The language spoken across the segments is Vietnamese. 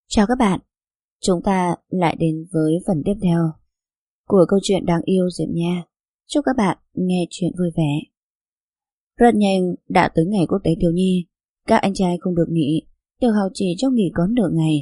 Chào các bạn, chúng ta lại đến với phần tiếp theo của câu chuyện đáng yêu Diệm Nha. Chúc các bạn nghe chuyện vui vẻ. Rất nhanh đã tới ngày quốc tế thiếu nhi, các anh trai không được nghỉ, tiểu học chỉ cho nghỉ có nửa ngày.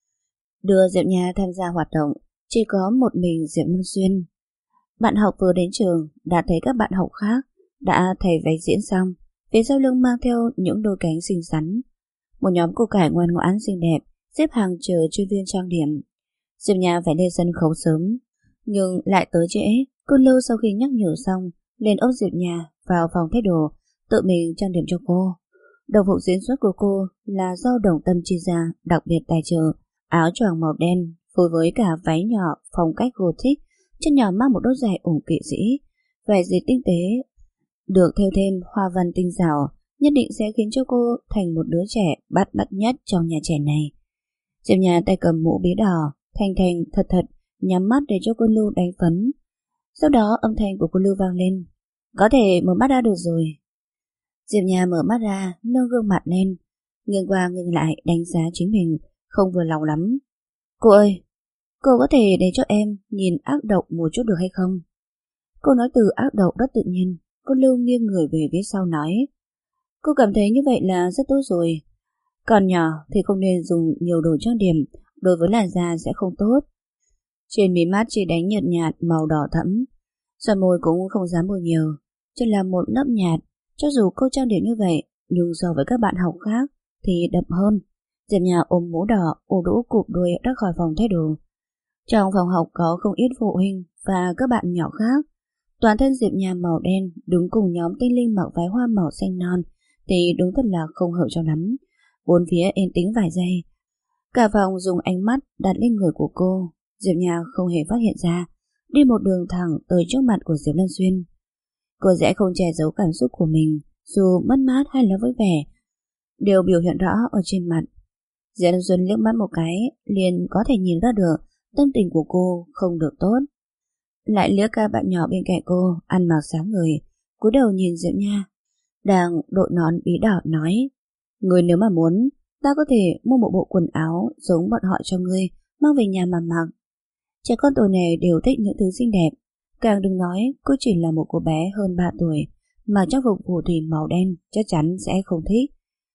Đưa Diệm Nha tham gia hoạt động chỉ có một mình Diệm Lâm Xuyên. Bạn học vừa đến trường đã thấy các bạn học khác đã thay váy diễn xong, phía sau lưng mang theo những đôi cánh xinh xắn. Một nhóm cô cải ngoan ngoãn xinh đẹp xếp hàng chờ chuyên viên trang điểm. Diệm Nha phải lên sân khấu sớm, nhưng lại tới trễ. Cô Lưu sau khi nhắc nhở xong liền ôm Diệm Nha vào phòng thay đồ, tự mình trang điểm cho cô. Đồng phục diễn xuất của cô là do Đồng Tâm chi ra đặc biệt tài trợ, áo choàng màu đen phối với cả váy nhỏ phong cách gothic, chân nhỏ mang một đôi giày ủng kỵ sĩ, vải dệt tinh tế được thêu thêm hoa văn tinh xảo, nhất định sẽ khiến cho cô thành một đứa trẻ bắt mắt nhất trong nhà trẻ này. Diệm Nha tay cầm mũ bí đỏ, thành thật nhắm mắt để cho cô Lưu đánh phấn. Sau đó âm thanh của cô Lưu vang lên: "Có thể mở mắt ra được rồi." Diệm Nha mở mắt ra, nâng gương mặt lên, nghiêng qua nghiêng lại đánh giá chính mình, không vừa lòng lắm. "Cô ơi, cô có thể để cho em nhìn ác độc một chút được hay không?" Cô nói từ ác độc rất tự nhiên. Cô Lưu nghiêng người về phía sau nói: "Cô cảm thấy như vậy là rất tốt rồi. Còn nhỏ thì không nên dùng nhiều đồ trang điểm, đối với làn da sẽ không tốt." Trên mí mắt chỉ đánh nhợt nhạt màu đỏ thẫm, xoa môi cũng không dám bôi nhiều, chỉ là một lớp nhạt. Cho dù cô trang điểm như vậy, nhưng so với các bạn học khác thì đậm hơn. Diệm Nha ôm mũ đỏ, ủ rũ cụp đuôi ra khỏi phòng thay đồ. Trong phòng học có không ít phụ huynh và các bạn nhỏ khác. Toàn thân Diệm Nha màu đen đứng cùng nhóm tinh linh mặc váy hoa màu xanh non thì đúng thật là không hợp cho lắm. Bốn phía yên tĩnh vài giây, cả phòng dùng ánh mắt đặt lên người của cô. Diệm Nha không hề phát hiện ra, đi một đường thẳng tới trước mặt của Diệp Lân Xuyên. Cô sẽ không che giấu cảm xúc của mình, dù mất mát hay là vui vẻ, đều biểu hiện rõ ở trên mặt. Diệp Lân Xuyên liếc mắt một cái liền có thể nhìn ra được tâm tình của cô không được tốt. Lại liếc các bạn nhỏ bên cạnh cô ăn mặc sáng người, cúi đầu nhìn Diệm Nha đang đội nón bí đỏ nói: "Người nếu mà muốn, ta có thể mua một bộ quần áo giống bọn họ cho ngươi, mang về nhà mà mặc." Trẻ con tuổi này đều thích những thứ xinh đẹp, càng đừng nói cô chỉ là một cô bé hơn 3 tuổi mà trang phục phù thủy màu đen chắc chắn sẽ không thích.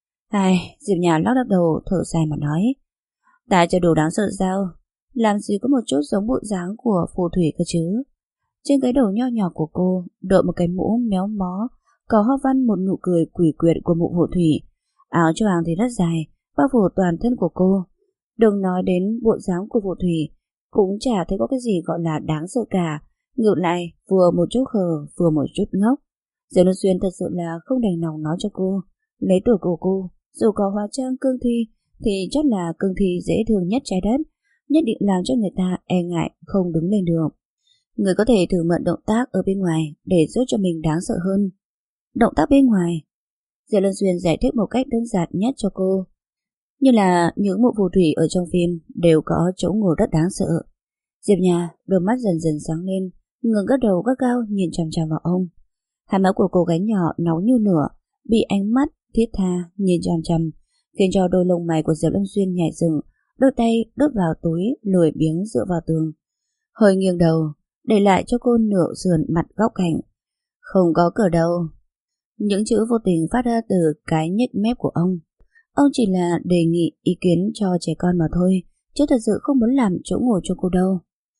Diệp Nha lắc lắc đầu thở dài mà nói: "Ta chưa đủ đáng sợ sao? Làm gì có một chút giống bộ dáng của phù thủy cơ chứ." Trên cái đầu nho nhỏ của cô đội một cái mũ méo mó, có hoa văn một nụ cười quỷ quyệt của mụ phù thủy. Áo choàng thì rất dài, bao phủ toàn thân của cô. Đừng nói đến bộ dáng của phù thủy, cũng chả thấy có cái gì gọi là đáng sợ cả. Ngược lại, vừa một chút khờ, vừa một chút ngốc. Diệp Luân Xuyên thật sự là không đành lòng nói cho cô, lấy tuổi của cô, dù có hóa trang cương thi, thì chắc là cương thi dễ thương nhất trái đất, nhất định làm cho người ta e ngại không đứng lên được. Người có thể thử mượn động tác ở bên ngoài để giúp cho mình đáng sợ hơn. Động tác bên ngoài? Diệp Lân Xuyên giải thích một cách đơn giản nhất cho cô. Như là những mụ phù thủy ở trong phim đều có chỗ ngồi rất đáng sợ. Diệp Nha đôi mắt dần dần sáng lên, ngẩng cái đầu gắt gao nhìn chằm chằm vào ông. Hai má của cô gái nhỏ nóng như lửa, bị ánh mắt thiết tha nhìn chằm chằm, khiến cho đôi lông mày của Diệp Lâm Xuyên nhảy dựng, đôi tay đút vào túi lười biếng dựa vào tường, hơi nghiêng đầu, để lại cho cô nửa sườn mặt góc cạnh. "Không có cửa đâu." Những chữ vô tình phát ra từ cái nhếch mép của ông. Ông chỉ là đề nghị ý kiến cho trẻ con mà thôi, chứ thật sự không muốn làm chỗ ngồi cho cô đâu.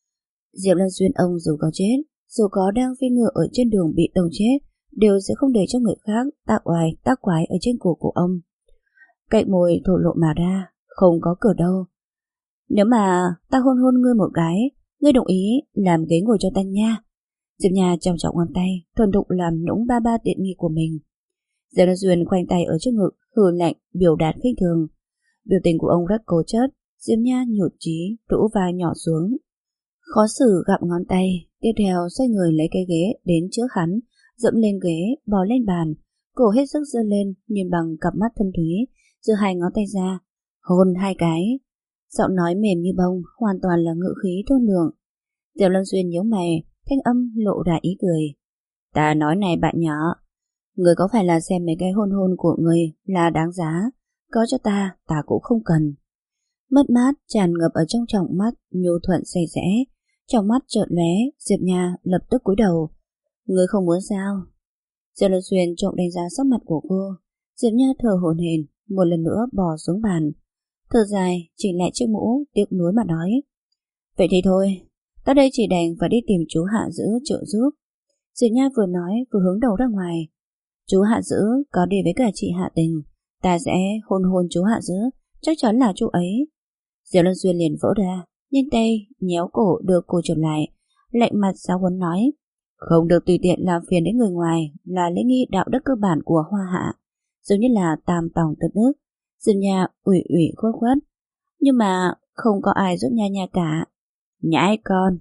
Diệp Lân Xuyên ông dù có chết, dù có đang phi ngựa ở trên đường bị tông chết, đều sẽ không để cho người khác tác oai tác quái ở trên cổ của ông. Cạnh môi thổ lộ mà ra: "Không có cửa đâu. Nếu mà ta hôn hôn ngươi một cái, ngươi đồng ý làm ghế ngồi cho ta nha." Diệp Nha trọng trọng ngón tay, thuần thục làm nũng ba ba tiện nghi của mình. Diệp Lân Xuyên khoanh tay ở trước ngực, hừ lạnh biểu đạt khinh thường. Biểu tình của ông rất cố chấp. Diệp Nha nhụt chí, rũ vai nhỏ xuống, khó xử gặm ngón tay. Tiếp theo xoay người lấy cái ghế đến trước hắn, dẫm lên ghế, bò lên bàn, cổ hết sức giơ lên, nhìn bằng cặp mắt thâm thúy, giơ hai ngón tay ra, hôn hai cái. Giọng nói mềm như bông, hoàn toàn là ngữ khí thôn lượng. Diệp Lâm Xuyên nhíu mày, thanh âm lộ ra ý cười: "Ta nói này bạn nhỏ, người có phải là xem mấy cái hôn hôn của người là đáng giá, có cho ta, ta cũng không cần." Mất mát tràn ngập ở trong tròng mắt nhu thuận say rẽ. Trong mắt chợt lóe, Diệp Nha lập tức cúi đầu. Người không muốn sao? Diệp Lâm Xuyên trộm đánh giá sắc mặt của cô. Diệp Nha thở hổn hển, một lần nữa bò xuống bàn. Thở dài, chỉnh lại chiếc mũ, tiếc nuối mà nói. Vậy thì thôi, ta đây chỉ đành phải đi tìm chú Hạ Dữ trợ giúp. Diệp Nha vừa nói vừa hướng đầu ra ngoài. Chú Hạ Dữ có đi với cả chị Hạ Tình, ta sẽ hôn hôn chú Hạ Dữ, chắc chắn là chú ấy. Diệp Lâm Xuyên liền vỡ ra, nhanh tay nhéo cổ đưa cô trở lại, lạnh mặt giáo huấn nói. Không được tùy tiện làm phiền đến người ngoài là lễ nghi đạo đức cơ bản của Hoa Hạ, giống như là tam tòng tật nước. Diệp Nha ủy khuất khuất. Nhưng mà không có ai giúp Nha Nha cả. Nhãi con.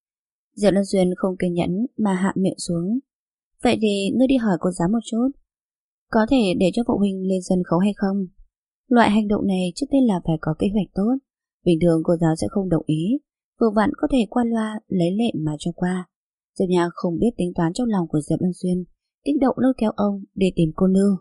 Diệp Lâm Xuyên không kiên nhẫn mà hạ miệng xuống. Vậy thì ngươi đi hỏi cô giáo một chút, có thể để cho phụ huynh lên sân khấu hay không? Loại hành động này trước tiên là phải có kế hoạch tốt. Bình thường cô giáo sẽ không đồng ý, vừa vặn có thể qua loa lấy lệ mà cho qua. Diệp Nha không biết tính toán trong lòng của Diệp Lâm Xuyên, kích động lôi kéo ông để tìm cô Lưu.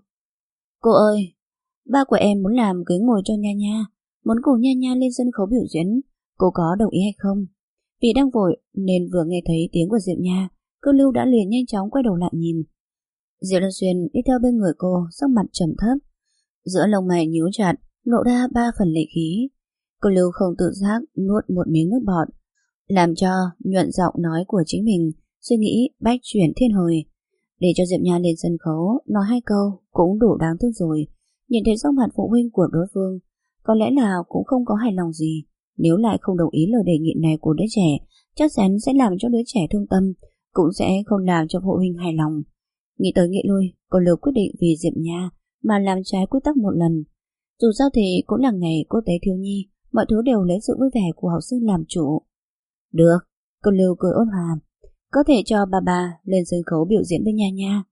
Cô ơi, ba của em muốn làm ghế ngồi cho Nha Nha, muốn cùng Nha Nha lên sân khấu biểu diễn, cô có đồng ý hay không? Vì đang vội nên vừa nghe thấy tiếng của Diệp Nha, cô Lưu đã liền nhanh chóng quay đầu lại nhìn. Diệp Lâm Xuyên đi theo bên người cô, sắc mặt trầm thấp, giữa lông mày nhíu chặt, lộ ra 3 phần lệ khí. Cô Lưu không tự giác nuốt một miếng nước bọt, làm cho nhuận giọng nói của chính mình suy nghĩ bách chuyển thiên hồi. Để cho Diệp Nha lên sân khấu nói 2 câu cũng đủ đáng thương rồi. Nhìn thấy sắc mặt phụ huynh của đối phương, có lẽ là cũng không có hài lòng gì. Nếu lại không đồng ý lời đề nghị này của đứa trẻ, chắc chắn sẽ làm cho đứa trẻ thương tâm, cũng sẽ không làm cho phụ huynh hài lòng. Nghĩ tới nghĩ lui, cô Lưu quyết định vì Diệp Nha mà làm trái quy tắc một lần. Dù sao thì cũng là ngày quốc tế thiếu nhi, mọi thứ đều lấy sự vui vẻ của học sinh làm chủ. Được, cô Lưu cười ôn hòa. Có thể cho bà lên sân khấu biểu diễn với Nha Nha.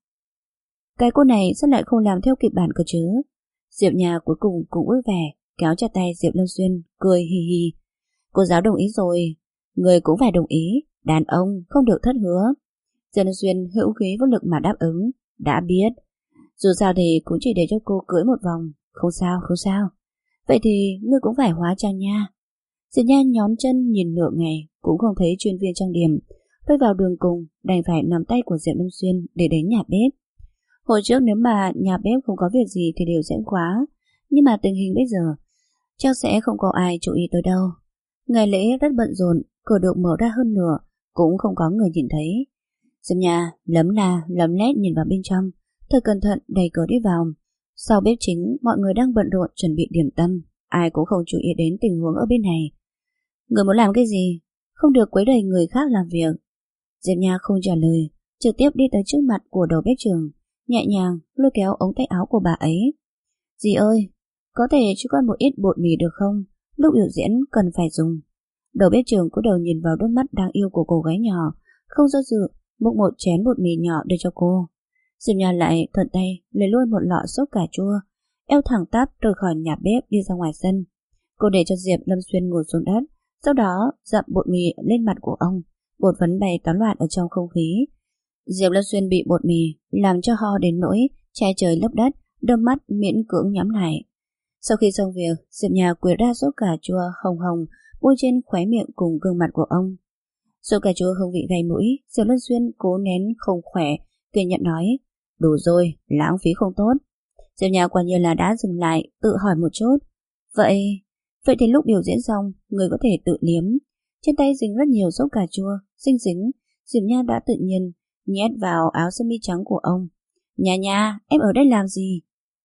Cái cô này sao lại không làm theo kịch bản cơ chứ? Diệp Nha cuối cùng cũng vui vẻ, kéo chặt tay Diệp Lâm Xuyên, cười hì hì. Cô giáo đồng ý rồi, người cũng phải đồng ý, đàn ông không được thất hứa. Diệp Lâm Xuyên hữu khí vô lực mà đáp ứng. Đã biết. Dù sao thì cũng chỉ để cho cô cưỡi một vòng. Không sao, không sao. Vậy thì ngươi cũng phải hóa trang nha. Diệp Nha nhón chân nhìn nửa ngày cũng không thấy chuyên viên trang điểm. Rơi vào đường cùng, đành phải nắm tay của Diệp Lâm Xuyên để đến nhà bếp. Hồi trước nếu mà nhà bếp không có việc gì thì đều sẽ khóa, nhưng mà tình hình bây giờ chắc sẽ không có ai chú ý tới đâu. Ngày lễ rất bận rộn, cửa được mở ra hơn nửa, cũng không có người nhìn thấy. Diệp Nha lấm la lấm lét nhìn vào bên trong, thật cẩn thận đẩy cửa đi vào. Sau bếp chính, mọi người đang bận rộn chuẩn bị điểm tâm, ai cũng không chú ý đến tình huống ở bên này. Người muốn làm cái gì? Không được quấy rầy người khác làm việc. Diệp Nha không trả lời, trực tiếp đi tới trước mặt của đầu bếp trưởng, nhẹ nhàng lôi kéo ống tay áo của bà ấy. Dì ơi, có thể cho con một ít bột mì được không? Lúc biểu diễn cần phải dùng. Đầu bếp trưởng cúi đầu nhìn vào đôi mắt đáng yêu của cô gái nhỏ, không do dự múc một chén bột mì nhỏ đưa cho cô. Diệp Nha lại thuận tay lấy luôn một lọ sốt cà chua, eo thẳng tắp rời khỏi nhà bếp đi ra ngoài sân. Cô để cho Diệp Lâm Xuyên ngồi xuống đất, sau đó dặm bột mì lên mặt của ông, bột phấn bay tán loạn ở trong không khí. Diệp Lâm Xuyên bị bột mì làm cho ho đến nỗi che trời lấp đất, đôi mắt miễn cưỡng nhắm lại. Sau khi xong việc, Diệp Nha quệt ra sốt cà chua hồng hồng bôi trên khóe miệng cùng gương mặt của ông. Sốt cà chua hương vị gây mũi, Diệp Lâm Xuyên cố nén không khỏe, kiên nhẫn nói, đủ rồi, lãng phí không tốt. Diệp Nha quả nhiên là đã dừng lại, tự hỏi một chút. Vậy thì lúc biểu diễn xong, người có thể tự liếm. Trên tay dính rất nhiều sốt cà chua, dính, Diệp Nha đã tự nhiên nhét vào áo sơ mi trắng của ông. Nha Nha, em ở đây làm gì?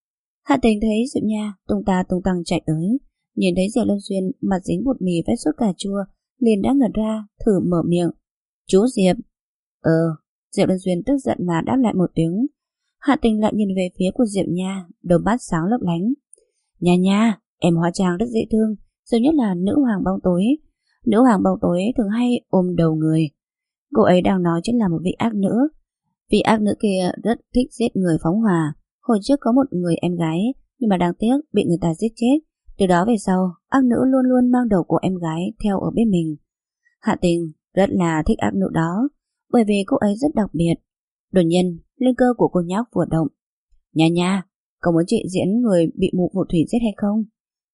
Hạ Tình thấy Diệp Nha tung tăng chạy tới, nhìn thấy Diệp Lâm Xuyên mặt dính bột mì với sốt cà chua, liền đã ngẩn ra, thử mở miệng. Chú Diệp. Diệp Lâm Xuyên tức giận mà đáp lại một tiếng. Hạ Tình lại nhìn về phía của Diệp Nha, đôi mắt sáng lấp lánh. Nha Nha, em hóa trang rất dễ thương, giống nhất là nữ hoàng bóng tối. Nữ hoàng bóng tối thường hay ôm đầu người. Cô ấy đang nói chính là một vị ác nữ. Vị ác nữ kia rất thích giết người phóng hỏa. Hồi trước có một người em gái, nhưng mà đáng tiếc bị người ta giết chết. Từ đó về sau, ác nữ luôn luôn mang đầu của em gái theo ở bên mình. Hạ Tình rất là thích ác nữ đó, bởi vì cô ấy rất đặc biệt. Đột nhiên, linh cơ của cô nhóc vừa động. Nha Nha, có muốn chị diễn người bị mụ phù thủy giết hay không?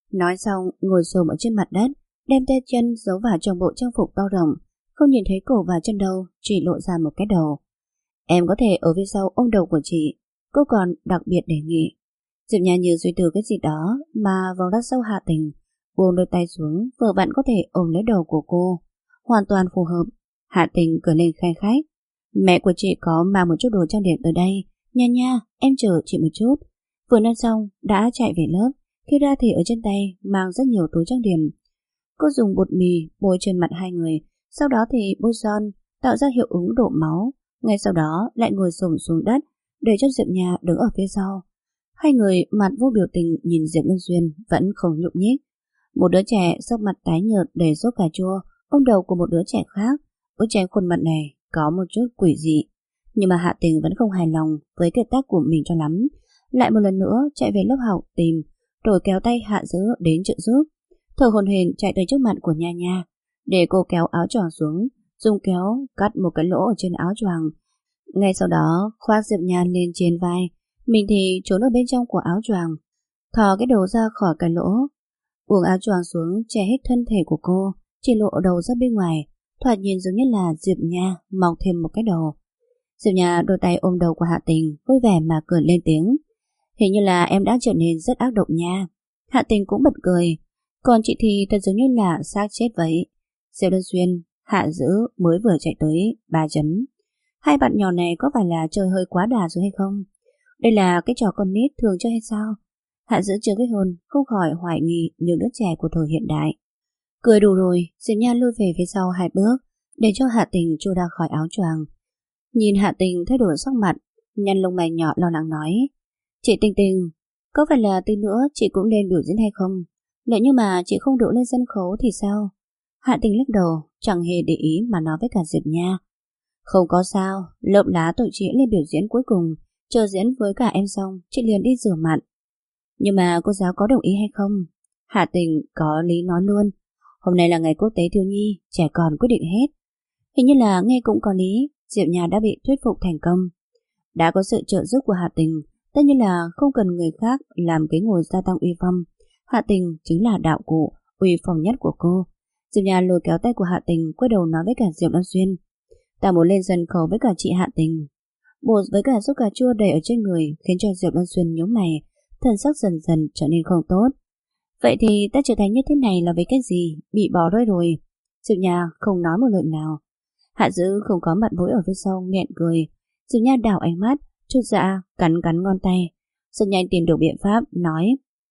Nói xong ngồi xổm ở trên mặt đất, đem tay chân giấu vào trong bộ trang phục to rộng, không nhìn thấy cổ và chân đâu, chỉ lộ ra một cái đầu. Em có thể ở phía sau ôm đầu của chị, cô còn đặc biệt đề nghị. Diệp Nha như suy tư cái gì đó mà vòng đắt sau Hạ Tình, buông đôi tay xuống, vừa vặn có thể ôm lấy đầu của cô, hoàn toàn phù hợp. Hạ Tình cười lên khai khách. Mẹ của chị có mang một chút đồ trang điểm tới đây, nha nha, em chờ chị một chút. Vừa nói xong đã chạy về lớp, khi ra thì ở trên tay mang rất nhiều túi trang điểm. Cô dùng bột mì bôi trên mặt hai người, sau đó thì bôi son, tạo ra hiệu ứng đổ máu. Ngay sau đó lại ngồi xổm xuống đất, để cho Diệp Nha đứng ở phía sau. Hai người mặt vô biểu tình nhìn Diệp Lân Duyên vẫn không nhúc nhích. Một đứa trẻ sắc mặt tái nhợt đầy sốt cà chua ôm đầu của một đứa trẻ khác. Bức tranh khuôn mặt này có một chút quỷ dị, nhưng mà Hạ Tình vẫn không hài lòng với kiệt tác của mình cho lắm. Lại một lần nữa chạy về lớp học tìm, rồi kéo tay Hạ Dữ đến trợ giúp. Thở hổn hển chạy tới trước mặt của Nha Nha, để cô kéo áo choàng xuống, dùng kéo cắt một cái lỗ ở trên áo choàng. Ngay sau đó khoác Diệp Nha lên trên vai, mình thì trốn ở bên trong của áo choàng, thò cái đầu ra khỏi cái lỗ, buông áo choàng xuống che hết thân thể của cô, chỉ lộ đầu ra bên ngoài, thoạt nhìn giống như là Diệp Nha mọc thêm một cái đầu. Diệp Nha đôi tay ôm đầu của Hạ Tình, vui vẻ mà cười lên tiếng. Hình như là em đã trở nên rất ác độc nha. Hạ Tình cũng bật cười. Còn chị thì thật giống như là xác chết vậy. Diệp Lân Duyên, Hạ Dữ mới vừa chạy tới 3 chấm. Hai bạn nhỏ này có phải là chơi hơi quá đà rồi hay không? Đây là cái trò con nít thường chơi hay sao? Hạ Dữ chưa kết hôn, không khỏi hoài nghi những đứa trẻ của thời hiện đại. Cười đủ rồi, Diệp Nha lùi về phía sau 2 bước, để cho Hạ Tình chui ra khỏi áo choàng. Nhìn Hạ Tình thay đổi sắc mặt, nhăn lông mày nhỏ lo lắng nói. Chị Tình Tình, có phải là tí nữa chị cũng lên biểu diễn hay không? Nếu như mà chị không được lên sân khấu thì sao? Hạ Tình lắc đầu, chẳng hề để ý mà nói với cả Diệp Nha. Không có sao, lợm lá tụi chị lên biểu diễn cuối cùng, chờ diễn với cả em xong, chị liền đi rửa mặt. Nhưng mà cô giáo có đồng ý hay không? Hạ Tình có lý nói luôn. Hôm nay là ngày quốc tế thiếu nhi, trẻ con quyết định hết. Hình như là nghe cũng có lý, Diệp Nha đã bị thuyết phục thành công. Đã có sự trợ giúp của Hạ Tình, tất nhiên là không cần người khác làm cái ngồi gia tăng uy phong. Hạ Tình chính là đạo cụ uy phong nhất của cô. Diệp Nha lôi kéo tay của Hạ Tình, quay đầu nói với cả Diệp Lân Duyên. Ta muốn lên sân khấu với cả chị Hạ Tình. Bột với cả sốt cà chua đầy ở trên người khiến cho Diệp Lân Duyên nhíu mày, thần sắc dần dần trở nên không tốt. Vậy thì ta trở thành như thế này là vì cái gì? Bị bỏ rơi rồi. Diệp Nha không nói một lời nào. Hạ Dữ không có mặt mũi ở phía sau nghẹn cười. Diệp Nha đảo ánh mắt, chút dạ cắn ngón tay, rất nhanh tìm được biện pháp nói.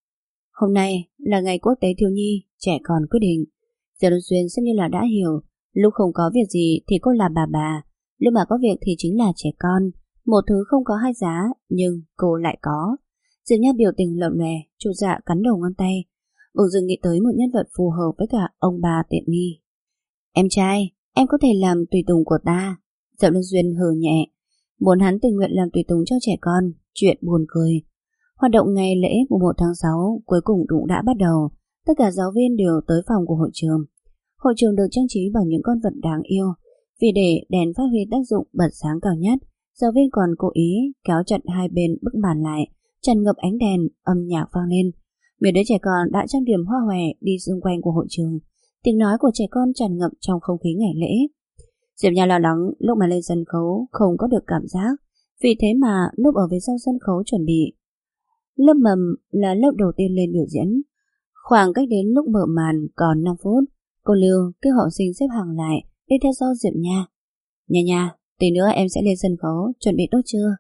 Hôm nay là ngày quốc tế thiếu nhi, trẻ con quyết định. Diệp Lân Duyên xem như là đã hiểu, lúc không có việc gì thì cô là bà, lúc mà có việc thì chính là trẻ con. Một thứ không có hai giá, nhưng cô lại có. Diệp Nha biểu tình lợm lè, chút dạ cắn đầu ngón tay. Bỗng dưng nghĩ tới một nhân vật phù hợp với cả ông bà tiện nghi. Em trai, em có thể làm tùy tùng của ta. Diệp Lân Duyên hừ nhẹ, muốn hắn tình nguyện làm tùy tùng cho trẻ con, chuyện buồn cười. Hoạt động ngày lễ mùng 1 tháng 6 cuối cùng cũng đã bắt đầu. Tất cả giáo viên đều tới phòng của hội trường. Hội trường được trang trí bằng những con vật đáng yêu. Vì để đèn phát huy tác dụng bật sáng cao nhất, giáo viên còn cố ý kéo chặt hai bên bức màn lại, tràn ngập ánh đèn, âm nhạc vang lên. Mấy đứa trẻ con đã trang điểm hoa hòe đi xung quanh của hội trường. Tiếng nói của trẻ con tràn ngập trong không khí ngày lễ. Diệp Nha lo lắng lúc mà lên sân khấu không có được cảm giác, vì thế mà lúc ở phía sau sân khấu chuẩn bị. Lớp mầm là lớp đầu tiên lên biểu diễn. Khoảng cách đến lúc mở màn còn 5 phút, cô Lưu kêu học sinh xếp hàng lại đi theo sau Diệp Nha. Nha, tí nữa em sẽ lên sân khấu, chuẩn bị tốt chưa?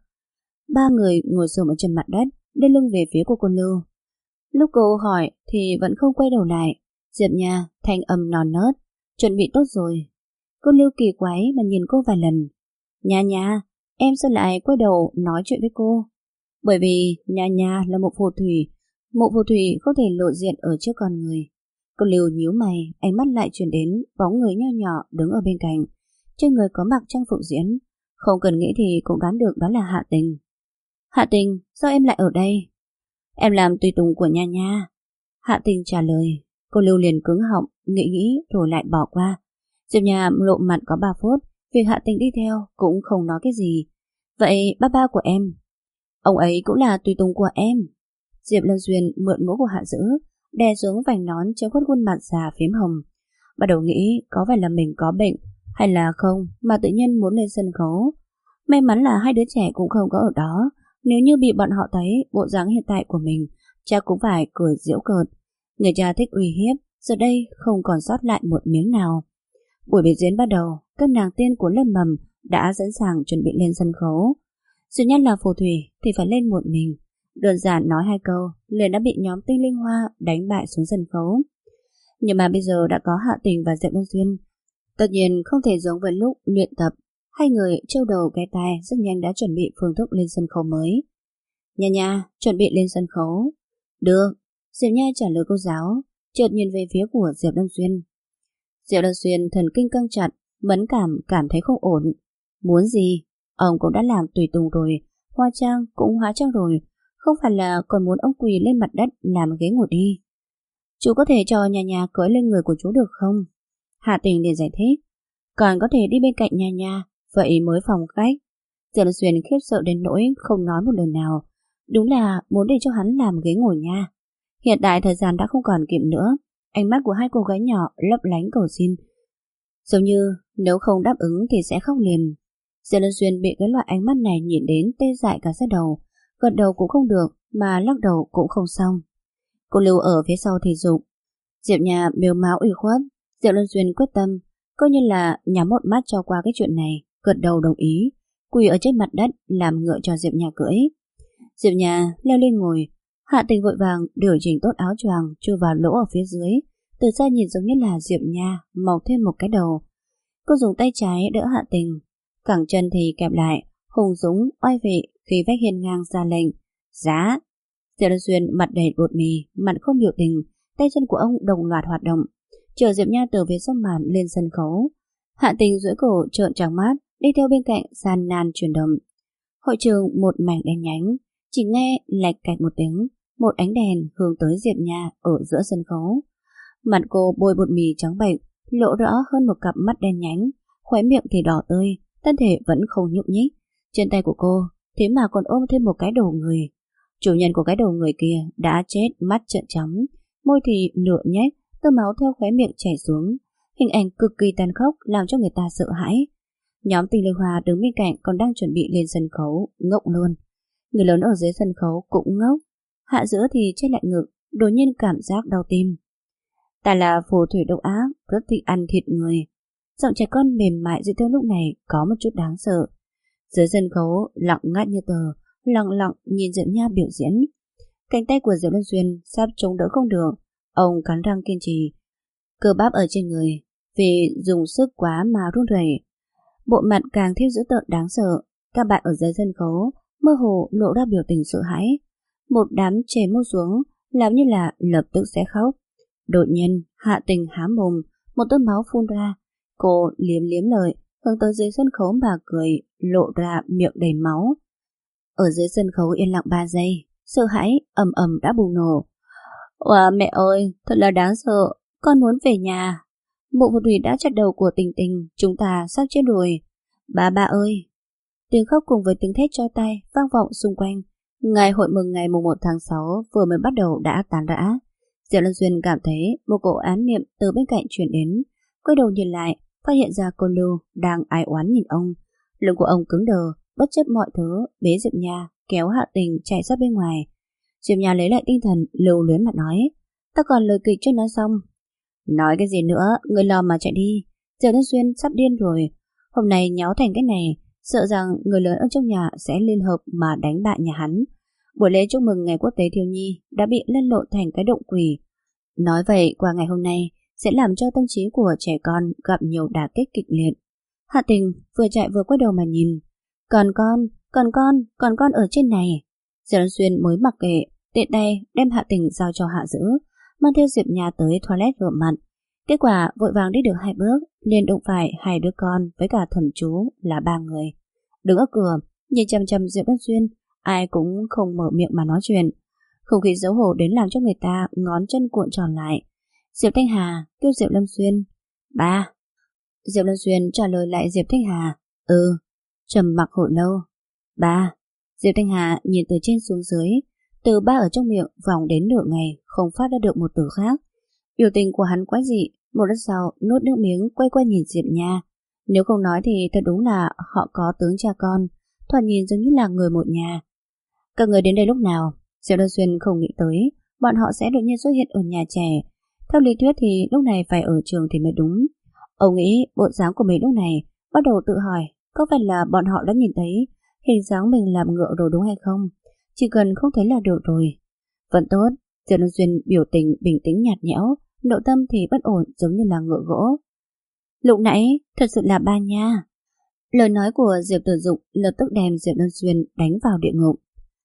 Ba người ngồi xổm ở trên mặt đất, đưa lưng về phía của cô Lưu. Lúc cô hỏi thì vẫn không quay đầu lại. Diệp Nha thanh âm non nớt, chuẩn bị tốt rồi. Cô Lưu kỳ quái mà nhìn cô vài lần. Nha, em sao lại quay đầu nói chuyện với cô? Bởi vì Nha là một phù thủy. Một phù thủy không thể lộ diện ở trước con người. Cô Lưu nhíu mày, ánh mắt lại chuyển đến bóng người nho nhỏ đứng ở bên cạnh. Trên người có mặc trang phục diễn, không cần nghĩ thì cũng đoán được đó là Hạ Tình. Hạ Tình, sao em lại ở đây? Em làm tùy tùng của Nha. Hạ Tình trả lời. Cô Lưu liền cứng họng, nghĩ rồi lại bỏ qua. Diệp Nha lộ mặt có 3 phút, việc Hạ Tình đi theo cũng không nói cái gì. Vậy ba của em? Ông ấy cũng là tùy tùng của em. Diệp Lân Duyên mượn mũ của Hạ Dữ, đè xuống vành nón che khuất khuôn mặt già phím hồng. Bắt đầu nghĩ có phải là mình có bệnh hay là không mà tự nhiên muốn lên sân khấu. May mắn là hai đứa trẻ cũng không có ở đó. Nếu như bị bọn họ thấy bộ dáng hiện tại của mình, chắc cũng phải cười giễu cợt. Người cha thích uy hiếp, giờ đây không còn sót lại một miếng nào. Buổi biểu diễn bắt đầu, các nàng tiên của lớp mầm đã sẵn sàng chuẩn bị lên sân khấu. Duy nhất là phù thủy thì phải lên một mình. Đơn giản nói hai câu, liền đã bị nhóm tinh linh hoa đánh bại xuống sân khấu. Nhưng mà bây giờ đã có Hạ Tình và Diệp Lân Xuyên. Tất nhiên không thể giống với lúc luyện tập. Hai người trâu đầu ghé tai rất nhanh đã chuẩn bị phương thức lên sân khấu mới. Nha nha, chuẩn bị lên sân khấu. Được. Diệp Nha trả lời cô giáo, chợt nhìn về phía của Diệp Lân Xuyên. Diệp Lân Xuyên thần kinh căng chặt, mẫn cảm thấy không ổn. Muốn gì? Ông cũng đã làm tùy tùng rồi, hóa trang cũng hóa trang rồi, không phải là còn muốn ông quỳ lên mặt đất làm ghế ngồi đi. Chú có thể cho nhà nhà cưỡi lên người của chú được không? Hạ Tình liền giải thích. Còn có thể đi bên cạnh nhà nhà, vậy mới phòng khách. Diệp Lân Xuyên khiếp sợ đến nỗi không nói một lời nào. Đúng là muốn để cho hắn làm ghế ngồi nha. Hiện tại thời gian đã không còn kịp nữa. Ánh mắt của hai cô gái nhỏ lấp lánh cầu xin, giống như nếu không đáp ứng thì sẽ khóc liền. Diệp Lân Xuyên bị cái loại ánh mắt này nhìn đến tê dại cả da đầu, gật đầu cũng không được mà lắc đầu cũng không xong. Cô lưu ở phía sau thì dục. Diệp Nha mếu máo ủy khuất. Diệp Lân Xuyên quyết tâm, coi như là nhắm một mắt cho qua cái chuyện này, gật đầu đồng ý, quỳ ở trên mặt đất làm ngựa cho Diệp Nha cưỡi. Diệp Nha leo lên ngồi. Hạ Tình vội vàng điều chỉnh tốt áo choàng chui vào lỗ ở phía dưới, từ xa nhìn giống như là Diệp Nha mọc thêm một cái đầu. Cô dùng tay trái đỡ Hạ Tình, cẳng chân thì kẹp lại, hùng dũng oai vệ khi vách hiên ngang ra lệnh. Giá. Diệp Lân Xuyên mặt đầy bột mì, mặt không biểu tình, tay chân của ông đồng loạt hoạt động, chờ Diệp Nha từ phía sau màn lên sân khấu. Hạ Tình duỗi cổ trợn tròn mắt, đi theo bên cạnh gian nan chuyển động. Hội trường một mảnh đen nhánh, chỉ nghe lạch cạch một tiếng, một ánh đèn hướng tới Diệp Nha ở giữa sân khấu. Mặt cô bôi bột mì trắng bệch, lộ rõ hơn một cặp mắt đen nhánh, khóe miệng thì đỏ tươi, thân thể vẫn không nhúc nhích. Trên tay của cô thế mà còn ôm thêm một cái đầu người. Chủ nhân của cái đầu người kia đã chết, mắt trợn trắng, môi thì nửa nhếch, tơ máu theo khóe miệng chảy xuống. Hình ảnh cực kỳ tàn khốc làm cho người ta sợ hãi. Nhóm tinh linh hoa đứng bên cạnh còn đang chuẩn bị lên sân khấu, ngốc luôn. Người lớn ở dưới sân khấu cũng ngốc. Hạ giữa thì chết lại ngực, đột nhiên cảm giác đau tim. Ta là phù thủy độc ác, rất thích ăn thịt người. Giọng trẻ con mềm mại dễ thương lúc này có một chút đáng sợ. Dưới sân khấu lặng ngắt như tờ, lặng lặng nhìn Diệp Nha biểu diễn. Cánh tay của Diệp Lân Xuyên sắp chống đỡ không được, ông cắn răng kiên trì. Cơ bắp ở trên người vì dùng sức quá mà run rẩy, bộ mặt càng thêm dữ tợn đáng sợ. Các bạn ở dưới sân khấu mơ hồ lộ ra biểu tình sợ hãi. Một đám chề môi xuống, làm như là lập tức sẽ khóc. Đột nhiên Hạ Tình há mồm, một tơ máu phun ra. Cô liếm liếm lợi, hướng tới dưới sân khấu mà cười, lộ ra miệng đầy máu. Ở dưới sân khấu yên lặng 3 giây, sợ hãi ầm ầm đã bùng nổ. Wow, mẹ ơi, thật là đáng sợ, con muốn về nhà. Mụ phù thủy đã chặt đầu của Tình Tình, chúng ta sắp chết rồi. Ba ơi. Tiếng khóc cùng với tiếng thét chói tai vang vọng xung quanh. Ngày hội mừng ngày mùng 1 tháng 6 vừa mới bắt đầu đã tàn rã. Diệp Lân Xuyên cảm thấy một cỗ án niệm từ bên cạnh chuyển đến, quay đầu nhìn lại, phát hiện ra cô Lưu đang ái oán nhìn ông. Lưng của ông cứng đờ, bất chấp mọi thứ, bế Diệp Nha kéo Hạ Tình chạy ra bên ngoài. Diệp Nha lấy lại tinh thần, lưu luyến mặt nói, ta còn lời kịch chưa nói xong. Nói cái gì nữa, người lo mà chạy đi. Diệp Lân Xuyên sắp điên rồi, hôm nay nháo thành cái này, sợ rằng người lớn ở trong nhà sẽ liên hợp mà đánh bại nhà hắn. Buổi lễ chúc mừng ngày quốc tế thiếu nhi đã bị lăn lộn thành cái động quỷ. Nói vậy qua ngày hôm nay sẽ làm cho tâm trí của trẻ con gặp nhiều đả kích kịch liệt. Hạ Tình vừa chạy vừa quay đầu mà nhìn. Còn con ở trên này. Diệp Lân Xuyên mới mặc kệ, tiện tay đem Hạ Tình giao cho Hạ Dữ, mang theo Diệp Nha tới toilet rửa mặt. Kết quả vội vàng đi được 2 bước, liền đụng phải 2 đứa con với cả thẩm chú là 3 người. Đứng ở cửa, nhìn chằm chằm Diệp Lân Xuyên, ai cũng không mở miệng mà nói chuyện. Không khí xấu hổ đến làm cho người ta ngón chân cuộn tròn lại. Diệp Thanh Hà kêu Diệp Lâm Xuyên. Ba. Diệp Lâm Xuyên trả lời lại Diệp Thanh Hà. Trầm mặc hồi lâu. Ba. Diệp Thanh Hà nhìn từ trên xuống dưới, từ ba ở trong miệng vòng đến nửa ngày không phát ra được một từ khác. Biểu tình của hắn quái dị, một lát sau nuốt nước miếng quay qua nhìn Diệp Nha. Nếu không nói thì thật đúng là họ có tướng cha con, thoạt nhìn giống như là người một nhà. Các người đến đây lúc nào? Diệp Đơn Xuyên không nghĩ tới bọn họ sẽ đột nhiên xuất hiện ở nhà trẻ. Theo lý thuyết thì lúc này phải ở trường thì mới đúng. Ông nghĩ bộ dáng của mình lúc này, bắt đầu tự hỏi có phải là bọn họ đã nhìn thấy hình dáng mình làm ngựa rồi đúng hay không? Chỉ cần không thấy là được rồi. Vẫn tốt. Diệp Đơn Xuyên biểu tình bình tĩnh nhạt nhẽo, nội tâm thì bất ổn giống như là ngựa gỗ. Lúc nãy thật sự là ba nha. Lời nói của Diệp Tử Dục lập tức đem Diệp Đơn Xuyên đánh vào địa ngục.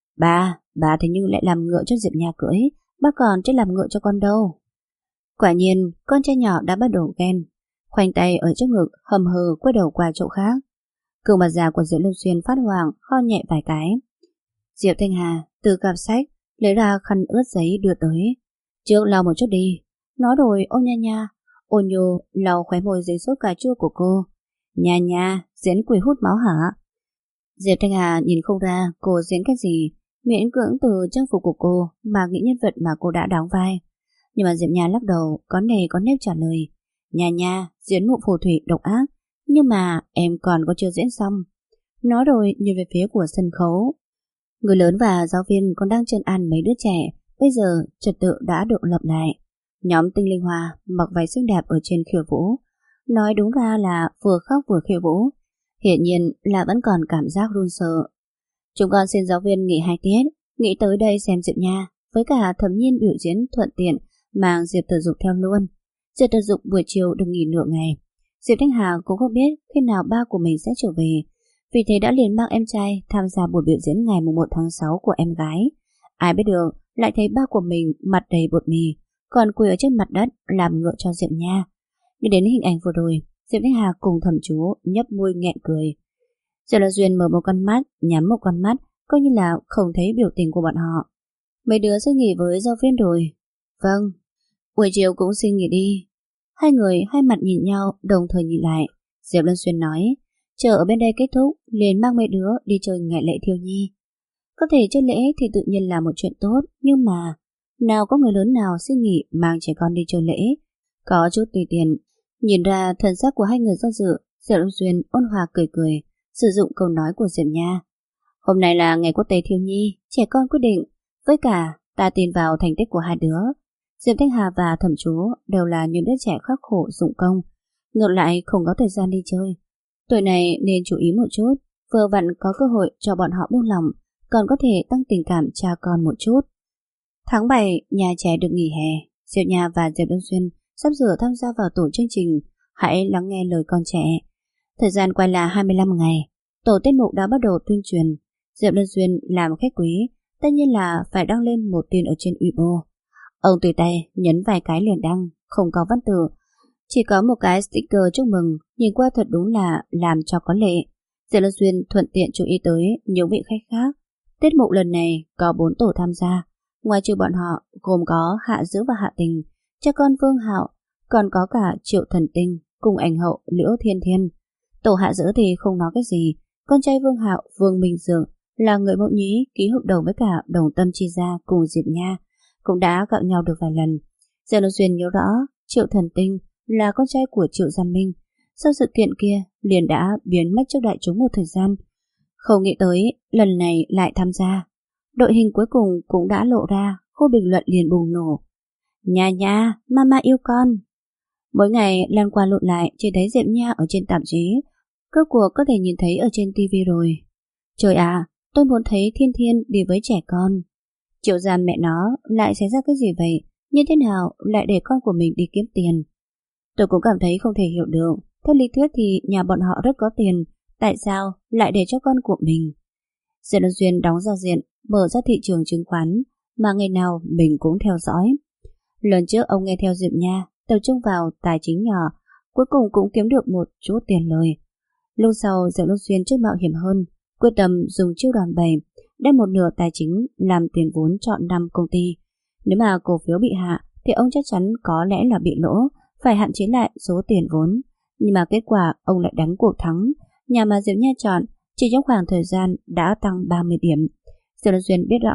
Bà thế nhưng lại làm ngựa cho Diệp Nha cưỡi, bác còn chưa làm ngựa cho con đâu. Quả nhiên, con trai nhỏ đã bắt đầu ghen, khoanh tay ở trước ngực, hầm hừ quay đầu qua chỗ khác. Cương mặt già của Diệp Đơn Xuyên phát hoảng, ho nhẹ vài cái. Diệp Thanh Hà từ cặp sách lấy ra khăn ướt giấy đưa tới. Trước lau một chút đi. Nói rồi ô nha nha, ôn nhô lau khóe môi giấy sốt cà chua của cô. Nha nha, diễn quỷ hút máu hả? Diệp Thanh Hà nhìn không ra cô diễn cái gì, miễn cưỡng từ trang phục của cô mà nghĩ nhân vật mà cô đã đóng vai. Nhưng mà Diệp Nha lắc đầu, có nề có nếp trả lời. Nha nha, diễn mụ phù thủy độc ác, nhưng mà em còn có chưa diễn xong. Nói rồi nhìn về phía của sân khấu. Người lớn và giáo viên còn đang trấn an mấy đứa trẻ, bây giờ trật tự đã được lập lại. Nhóm Tinh Linh Hoa mặc váy xinh đẹp ở trên khiêu vũ, nói đúng ra là vừa khóc vừa khiêu vũ, hiển nhiên là vẫn còn cảm giác run sợ. Chúng con xin giáo viên nghỉ 2 tiết, nghĩ tới đây xem Diệp Nha với cả Thẩm Nhiên biểu diễn thuận tiện, mang Diệp Tử Dục theo luôn. Diệp Tử Dục buổi chiều được nghỉ nửa ngày. Diệp Thanh Hà cũng không biết khi nào ba của mình sẽ trở về, vì thế đã liền mang em trai tham gia buổi biểu diễn ngày 1 tháng 6 của em gái. Ai biết được lại thấy ba của mình mặt đầy bột mì, còn quỳ ở trên mặt đất làm ngựa cho Diệp Nha. Nghĩ đến hình ảnh vừa rồi, Diệp Thanh Hà cùng Thẩm Chú nhấp môi nghẹn cười. Diệp Là Duyên mở một con mắt, nhắm một con mắt, coi như là không thấy biểu tình của bọn họ. Mấy đứa sẽ nghỉ với giáo viên rồi. Vâng, buổi chiều cũng xin nghỉ đi. Hai người hai mặt nhìn nhau, đồng thời nhìn lại. Diệp Lân Xuyên nói, chờ ở bên đây kết thúc, liền mang mấy đứa đi chơi ngày lễ thiếu nhi. Có thể chơi lễ thì tự nhiên là một chuyện tốt, nhưng mà nào có người lớn nào xin nghỉ mang trẻ con đi chơi lễ. Có chút tùy tiện. Nhìn ra thần sắc của hai người do dự, Diệp Lân Xuyên ôn hòa cười cười, sử dụng câu nói của Diệp Nha. Hôm nay là ngày quốc tế thiếu nhi, trẻ con quyết định, với cả ta tin vào thành tích của hai đứa. Diệp Thanh Hà và Thẩm Chú đều là những đứa trẻ khắc khổ dụng công, ngược lại không có thời gian đi chơi. Tuổi này nên chú ý một chút, vừa vặn có cơ hội cho bọn họ buông lòng, còn có thể tăng tình cảm cha con một chút. Tháng 7, nhà trẻ được nghỉ hè. Diệp Nha và Diệp Đông Xuyên sắp sửa tham gia vào tổ chương trình Hãy lắng nghe lời con trẻ. Thời gian quay là 25 ngày. Tổ tiết mục đã bắt đầu tuyên truyền. Diệp Đông Xuyên làm khách quý, tất nhiên là phải đăng lên một tin ở trên Weibo. Ông tùy tay nhấn vài cái liền đăng, không có văn tự, chỉ có một cái sticker chúc mừng, nhìn qua thật đúng là làm cho có lệ. Diệp Lân Xuyên thuận tiện chú ý tới những vị khách khác. Tiết mục lần này có 4 tổ tham gia, ngoài trừ bọn họ gồm có Hạ Dữ và Hạ Tình, cha con Vương Hạo, còn có cả Triệu Thần Tinh cùng ảnh hậu Liễu Thiên Thiên. Tổ Hạ Dữ thì không nói cái gì, con trai Vương Hạo, Vương Minh Dượng là người mẫu nhí ký hợp đồng với cả Đồng Tâm Chi Gia cùng Diệp Nha, cũng đã gặp nhau được vài lần. Diệp Lân Xuyên nhớ rõ Triệu Thần Tinh là con trai của Triệu Gia Minh, sau sự kiện kia liền đã biến mất trước đại chúng một thời gian. Không nghĩ tới lần này lại tham gia. Đội hình cuối cùng cũng đã lộ ra, khu bình luận liền bùng nổ. Nha nha, mama yêu con. Mỗi ngày lần qua lộn lại chỉ thấy Diệp Nha ở trên tạp chí, rốt cuộc có thể nhìn thấy ở trên tivi rồi. Trời ạ, tôi muốn thấy Thiên Thiên đi với trẻ con. Triệu Gia mẹ nó lại xảy ra cái gì vậy? Như thế nào lại để con của mình đi kiếm tiền? Tôi cũng cảm thấy không thể hiểu được. Theo lý thuyết thì nhà bọn họ rất có tiền, tại sao lại để cho con của mình? Diệp Lân Xuyên đóng giao diện, mở ra thị trường chứng khoán, mà ngày nào mình cũng theo dõi. Lần trước ông nghe theo Diệp Nha, tập trung vào tài chính nhỏ, cuối cùng cũng kiếm được một chút tiền lời. Lúc sau Diệp Lân Xuyên trước mạo hiểm hơn, quyết tâm dùng chiêu đòn bẩy, đem một nửa tài chính làm tiền vốn chọn 5 công ty. Nếu mà cổ phiếu bị hạ thì ông chắc chắn có lẽ là bị lỗ, phải hạn chế lại số tiền vốn. Nhưng mà kết quả ông lại đánh cuộc thắng. Nhà mà Diệp Nha chọn chỉ trong khoảng thời gian đã tăng 30 điểm. Diệp Lân Xuyên biết rõ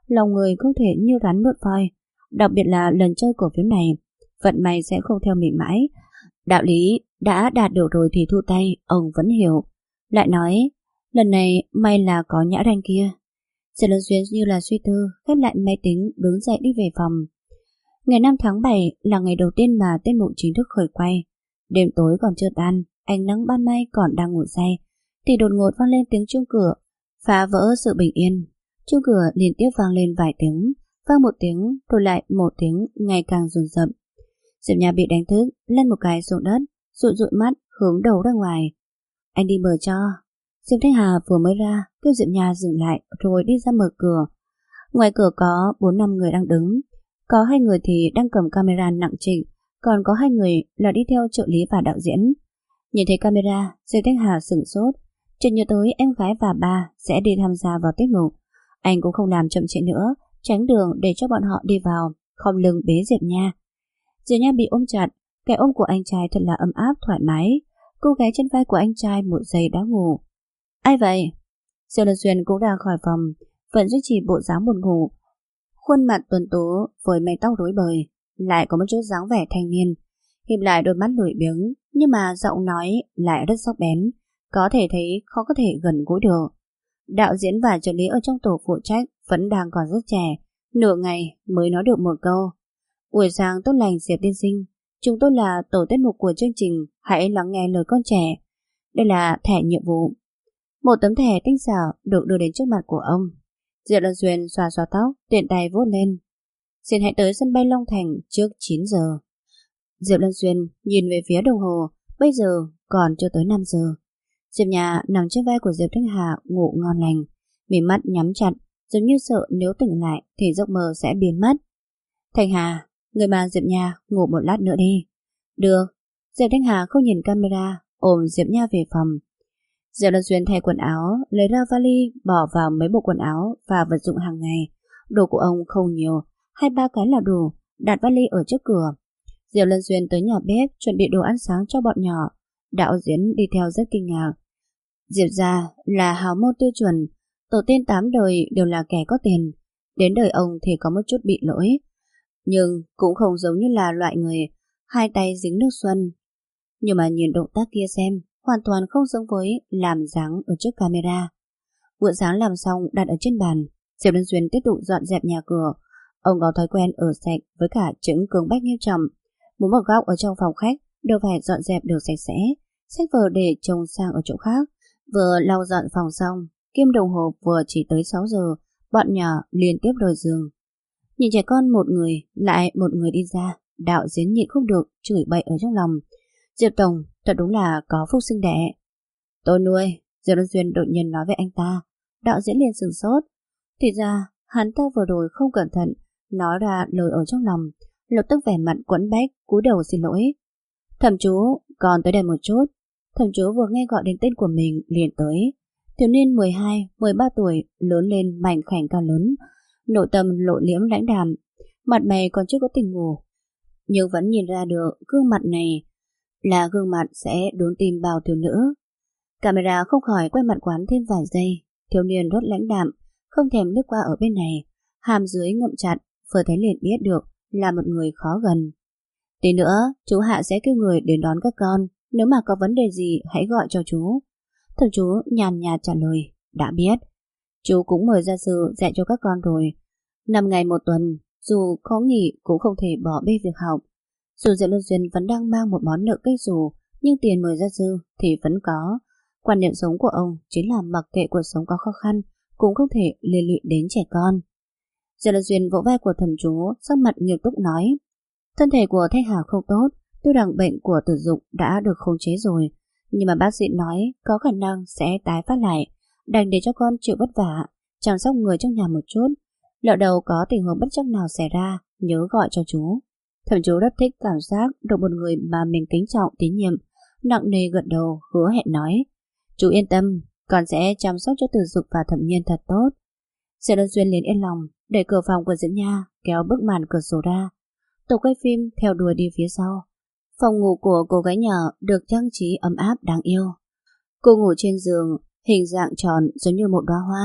lòng người không thể như rắn nuốt voi. Đặc biệt là lần chơi cổ phiếu này, vận may sẽ không theo mình mãi. Đạo lý đã đạt được rồi thì thu tay, ông vẫn hiểu. Lại nói, lần này may là có Nhã Đanh kia. Diệp Lân Xuyên như là suy tư, khép lại máy tính, đứng dậy đi về phòng. Ngày 5 tháng 7 là ngày đầu tiên mà tiết mục chính thức khởi quay. Đêm tối còn chưa tan, ánh nắng ban mai còn đang ngủ say, thì đột ngột vang lên tiếng chuông cửa, phá vỡ sự bình yên. Chuông cửa liên tiếp vang lên vài tiếng, vang một tiếng, rồi lại một tiếng, ngày càng dồn dập. Diệp Nha bị đánh thức, lăn một cái xuống đất, dụi mắt hướng đầu ra ngoài. Anh đi mở cho. Diệp Thanh Hà vừa mới ra, kêu Diệp Nha dừng lại rồi đi ra mở cửa. Ngoài cửa có 4-5 người đang đứng, có 2 người thì đang cầm camera nặng trịch, còn có 2 người là đi theo trợ lý và đạo diễn. Nhìn thấy camera, Diệp Thanh Hà sửng sốt, chợt nhớ tới em gái và ba sẽ đi tham gia vào tiết mục. Anh cũng không làm chậm trễ nữa, tránh đường để cho bọn họ đi vào, khom lưng bế Diệp Nha. Diệp Nha bị ôm chặt, cái ôm của anh trai thật là ấm áp thoải mái. Cô gái trên vai của anh trai một giây đã ngủ. Ai vậy? Diệp Lân Xuyên cũng ra khỏi phòng, vẫn duy trì bộ dáng buồn ngủ. Khuôn mặt tuấn tú với mái tóc rối bời, lại có một chút dáng vẻ thanh niên, híp lại đôi mắt lười biếng, nhưng mà giọng nói lại rất sắc bén, có thể thấy khó có thể gần gũi được. Đạo diễn và trợ lý ở trong tổ phụ trách vẫn đang còn rất trẻ, nửa ngày mới nói được một câu. Buổi sáng tốt lành Diệp tiên sinh, chúng tôi là tổ tiết mục của chương trình, hãy lắng nghe lời con trẻ. Đây là thẻ nhiệm vụ. Một tấm thẻ tinh xảo được đưa đến trước mặt của ông. Diệp Lân Xuyên xoa xoa tóc, tiện tay vuốt lên. Xin hãy tới sân bay Long Thành trước 9 giờ. Diệp Lân Xuyên nhìn về phía đồng hồ, bây giờ còn chưa tới 5 giờ. Diệp Nha nằm trên vai của Diệp Thanh Hà ngủ ngon lành, mí mắt nhắm chặt, giống như sợ nếu tỉnh lại thì giấc mơ sẽ biến mất. Thanh Hà, người mang Diệp Nha ngủ một lát nữa đi. Được. Diệp Thanh Hà không nhìn camera, ôm Diệp Nha về phòng. Diệp Lân Xuyên thay quần áo, lấy ra vali, bỏ vào mấy bộ quần áo và vật dụng hàng ngày. Đồ của ông không nhiều, 2-3 cái là đủ, đặt vali ở trước cửa. Diệp Lân Xuyên tới nhà bếp chuẩn bị đồ ăn sáng cho bọn nhỏ. Đạo diễn đi theo rất kinh ngạc. Diệp gia là hào môn tiêu chuẩn, tổ tiên 8 đời đều là kẻ có tiền, đến đời ông thì có một chút bị lỗi, nhưng cũng không giống như là loại người hai tay dính nước xuân. Nhưng mà nhìn động tác kia xem, hoàn toàn không giống với làm dáng ở trước camera. Bữa sáng làm xong đặt ở trên bàn, Diệp Lân Xuyên tiếp tục dọn dẹp nhà cửa. Ông có thói quen ở sạch với cả chứng cường bách nghiêm trọng. Muốn một góc ở trong phòng khách đều phải dọn dẹp được sạch sẽ, sách vở để chồng sang ở chỗ khác. Vừa lau dọn phòng xong, kim đồng hồ vừa chỉ tới 6 giờ, bọn nhỏ liên tiếp rời giường. Nhìn trẻ con một người lại một người đi ra, đạo diễn nhịn không được chửi bậy ở trong lòng. Diệp Tổng thật đúng là có phúc sinh đẻ. Tôi nuôi. Diệp Lân Xuyên đột nhiên nói với anh ta. Đạo diễn liền sửng sốt. Thì ra hắn ta vừa rồi không cẩn thận nói ra lời ở trong lòng, lập tức vẻ mặt quẫn bách cúi đầu xin lỗi. Thẩm chú, còn tới đây một chút. Thẩm chú vừa nghe gọi đến tên của mình liền tới. Thiếu niên 12-13 tuổi, lớn lên mảnh khảnh cao lớn, nội tâm lộ liễm lãnh đạm, mặt mày còn chưa có tỉnh ngủ, nhưng vẫn nhìn ra được gương mặt này là gương mặt sẽ đốn tim bao thiếu nữ. Camera không khỏi quay mặt quán thêm vài giây. Thiếu niên rất lãnh đạm, không thèm lướt qua ở bên này, hàm dưới ngậm chặt, vừa thấy liền biết được là một người khó gần. Tí nữa chú Hạ sẽ kêu người đến đón các con, nếu mà có vấn đề gì hãy gọi cho chú. Thằng chú nhàn nhạt trả lời. Đã biết. Chú cũng mời gia sư dạy cho các con rồi. 5 ngày một tuần, dù có nghỉ cũng không thể bỏ bê việc học. Dù Diệp Lân Xuyên vẫn đang mang một món nợ cây dù, nhưng tiền mời gia sư thì vẫn có. Quan niệm sống của ông chính là mặc kệ cuộc sống có khó khăn cũng không thể liên lụy đến trẻ con. Diệp Lân Xuyên vỗ vai của thẩm chú, sắc mặt nghiêm túc nói: thân thể của Thanh Hà không tốt, tuy rằng bệnh của Tử Dục đã được khống chế rồi, nhưng mà bác sĩ nói có khả năng sẽ tái phát lại, đành để cho con chịu vất vả, chăm sóc người trong nhà một chút. Lỡ đầu có tình huống bất trắc nào xảy ra, nhớ gọi cho chú. Thẩm chú rất thích cảm giác được một người mà mình kính trọng tín nhiệm, nặng nề gật đầu hứa hẹn nói: chú yên tâm, con sẽ chăm sóc cho Tử Dục và Thẩm Nhiên thật tốt. Diệp Lân Xuyên liền yên lòng, đẩy cửa phòng của Diễm Nha, kéo bức màn cửa sổ ra. Tổ quay phim theo đuôi đi phía sau. Phòng ngủ của cô gái nhỏ được trang trí ấm áp đáng yêu. Cô ngủ trên giường, hình dạng tròn giống như một đóa hoa,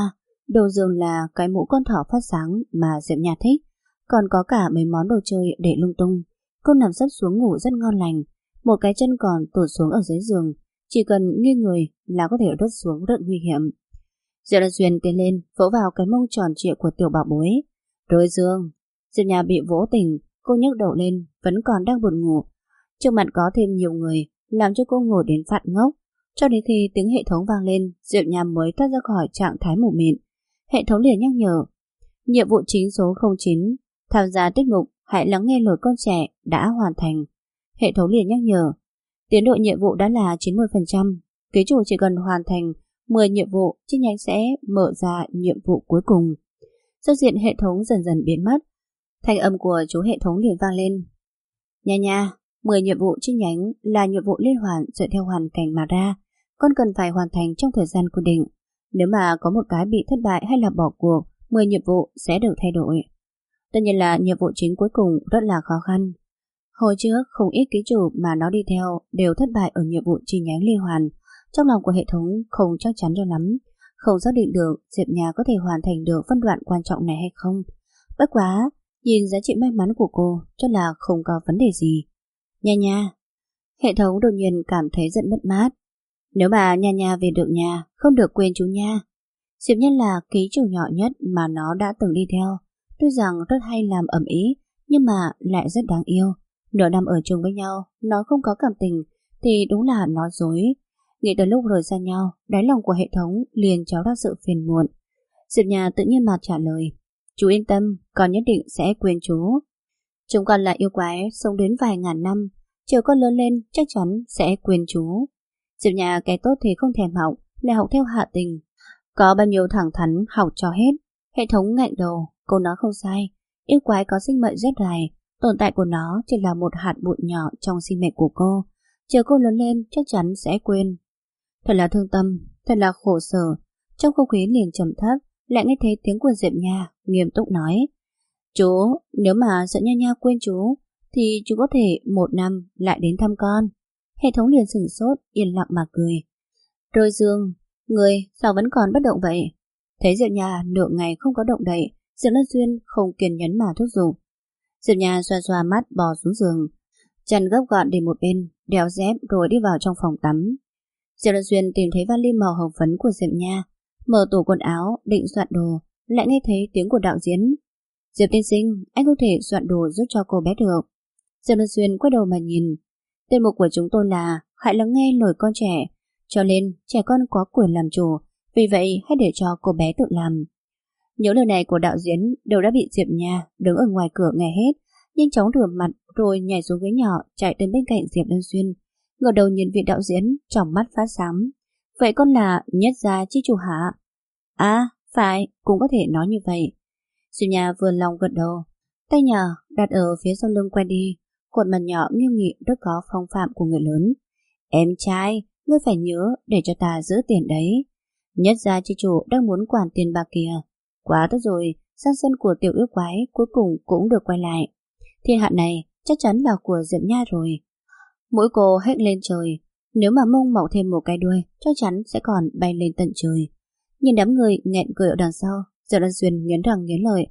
Đầu giường là cái mũ con thỏ phát sáng mà Diệp Nha thích, còn có cả mấy món đồ chơi để lung tung. Cô nằm sấp xuống ngủ rất ngon lành, một cái chân còn tụt xuống ở dưới giường, chỉ cần nghiêng người là có thể rớt xuống rất nguy hiểm. Diệp Lan Xuyên tiến lên vỗ vào cái mông tròn trịa của tiểu bảo bối. Rơi giường. Diệp Nha bị vỗ tỉnh, cô nhấc đầu lên, vẫn còn đang buồn ngủ. Trước mặt có thêm nhiều người, làm cho cô ngồi đến phát ngốc. Cho đến khi tiếng hệ thống vang lên, Diệp Nha mới thoát ra khỏi trạng thái mù mịt. Hệ thống liền nhắc nhở: nhiệm vụ chính số 09, tham gia tiết mục hãy lắng nghe lời con trẻ đã hoàn thành. Hệ thống liền nhắc nhở: tiến độ nhiệm vụ đã là 90%, ký chủ chỉ cần hoàn thành 10 nhiệm vụ, chi nhánh sẽ mở ra nhiệm vụ cuối cùng. Giao diện hệ thống dần dần biến mất. Thanh âm của chú hệ thống liền vang lên: Nha nha, 10 nhiệm vụ chi nhánh là nhiệm vụ liên hoàn dựa theo hoàn cảnh mà ra, con cần phải hoàn thành trong thời gian quy định. Nếu mà có một cái bị thất bại hay là bỏ cuộc, 10 nhiệm vụ sẽ được thay đổi. Tất nhiên là nhiệm vụ chính cuối cùng rất là khó khăn. Hồi trước không ít ký chủ mà nó đi theo đều thất bại ở nhiệm vụ chi nhánh liên hoàn. Trong lòng của hệ thống không chắc chắn cho lắm, không xác định được Diệp Nha có thể hoàn thành được phân đoạn quan trọng này hay không. Bất quá, nhìn giá trị may mắn của cô cho là không có vấn đề gì. Nha nha. Hệ thống đột nhiên cảm thấy giận mất mát. Nếu mà Nha nha về được nhà, không được quên chú nha. Diệp Nhân là ký chủ nhỏ nhất mà nó đã từng đi theo. Tuy rằng rất hay làm ầm ĩ, nhưng mà lại rất đáng yêu. Nửa năm ở chung với nhau, nó không có cảm tình thì đúng là nói dối. Nghĩ tới lúc rời xa nhau, đáy lòng của hệ thống liền trào ra sự phiền muộn. Diệp Nhà tự nhiên mà trả lời: chú yên tâm, con nhất định sẽ quên chú. Chúng con là yêu quái sống đến vài ngàn năm, chờ con lớn lên chắc chắn sẽ quên chú. Diệp Nhà cái tốt thì không thèm học, lại học theo hạ tình. Có bao nhiêu thẳng thắn học cho hết. Hệ thống ngạnh đầu, cô nói không sai. Yêu quái có sinh mệnh rất dài, tồn tại của nó chỉ là một hạt bụi nhỏ trong sinh mệnh của cô. Chờ cô lớn lên chắc chắn sẽ quên. Thật là thương tâm, thật là khổ sở. Trong không khí liền trầm thấp, lại nghe thấy tiếng của Diệp Nha nghiêm túc nói: chú, nếu mà sợ Nha Nha quên chú thì chú có thể 1 năm lại đến thăm con. Hệ thống liền sửng sốt, yên lặng mà cười. Rồi Dương, người sao vẫn còn bất động vậy? Thấy Diệp Nha nửa ngày không có động đậy, Diệp Lan Xuyên không kiên nhẫn mà thúc giục. Diệp Nha xoa xoa mắt bò xuống giường, chân gấp gọn để một bên, đeo dép rồi đi vào trong phòng tắm. Diệp Lan Xuyên tìm thấy vali màu hồng phấn của Diệp Nha, mở tủ quần áo định soạn đồ, lại nghe thấy tiếng của đạo diễn. Diệp tiên sinh, anh không thể soạn đồ giúp cho cô bé được. Diệp Lan Xuyên quay đầu mà nhìn. Tên mục của chúng tôi là hãy lắng nghe lời con trẻ, cho nên trẻ con có quyền làm chủ, vì vậy hãy để cho cô bé tự làm. Những lời này của đạo diễn đều đã bị Diệp Nha đứng ở ngoài cửa nghe hết, nhanh chóng rửa mặt rồi nhảy xuống ghế nhỏ chạy đến bên cạnh Diệp Lan Xuyên, ngửa đầu nhìn vị đạo diễn, trong mắt phát sáng. Vậy con là Nhất Gia chi chủ hả? À, phải, cũng có thể nói như vậy. Diệp Nha vươn lòng gật đầu, tay nhỏ đặt ở phía sau lưng quay đi, khuôn mặt nhỏ nghiêm nghị rất có phong phạm của người lớn. Em trai, ngươi phải nhớ để cho ta giữ tiền đấy. Nhất Gia chi chủ đang muốn quản tiền bạc kìa. Quá tốt rồi, sang sân của tiểu yêu quái cuối cùng cũng được quay lại. Thiên hạ này chắc chắn là của Diệp Nha rồi. Mũi cô hét lên trời, nếu mà mông mọc thêm một cái đuôi chắc chắn sẽ còn bay lên tận trời. Nhìn đám người nghẹn cười ở đằng sau, Diệp Lan Xuyên nghiến răng nghiến lợi,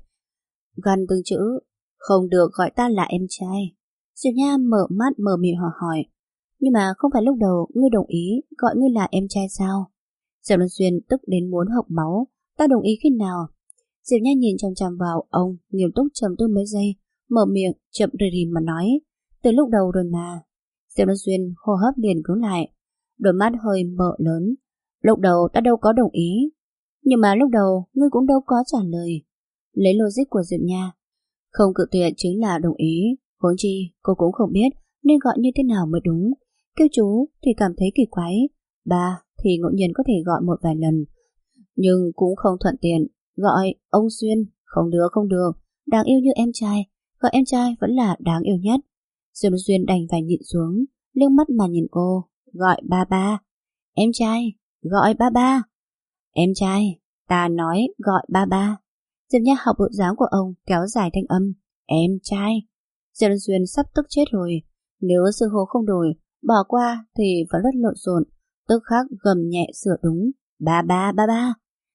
gần từng chữ: không được gọi ta là em trai. Diệp Nha mở mắt mở miệng hỏi, nhưng mà không phải lúc đầu ngươi đồng ý gọi ngươi là em trai sao? Diệp Lan Xuyên tức đến muốn hộc máu. Ta đồng ý khi nào? Diệp Nha nhìn chằm chằm vào ông, nghiêm túc trầm tư mấy giây, mở miệng chậm rì rì mà nói: từ lúc đầu rồi mà. Diệp Lan Xuyên hô hấp liền cứng lại, đôi mắt hơi mở lớn. Lúc đầu ta đâu có đồng ý, nhưng mà lúc đầu ngươi cũng đâu có trả lời. Lấy logic của Diệp Nha, không cự tuyệt chính là đồng ý. Huống chi cô cũng không biết nên gọi như thế nào mới đúng. Kêu chú thì cảm thấy kỳ quái, ba thì ngẫu nhiên có thể gọi một vài lần, nhưng cũng không thuận tiện. Gọi ông Xuyên, không được không được, đáng yêu như em trai, gọi em trai vẫn là đáng yêu nhất. Diệp Xuyên đành phải nhịn xuống, liếc mắt mà nhìn cô, gọi ba ba. Em trai, gọi ba ba. Em trai, ta nói gọi ba ba. Diệp Nha học bộ dáng của ông, kéo dài thanh âm, em trai. Diệp Xuyên sắp tức chết rồi, nếu xưng hô không đổi, bỏ qua thì vẫn rất lộn xộn, tức khắc gầm nhẹ sửa đúng, ba ba ba ba.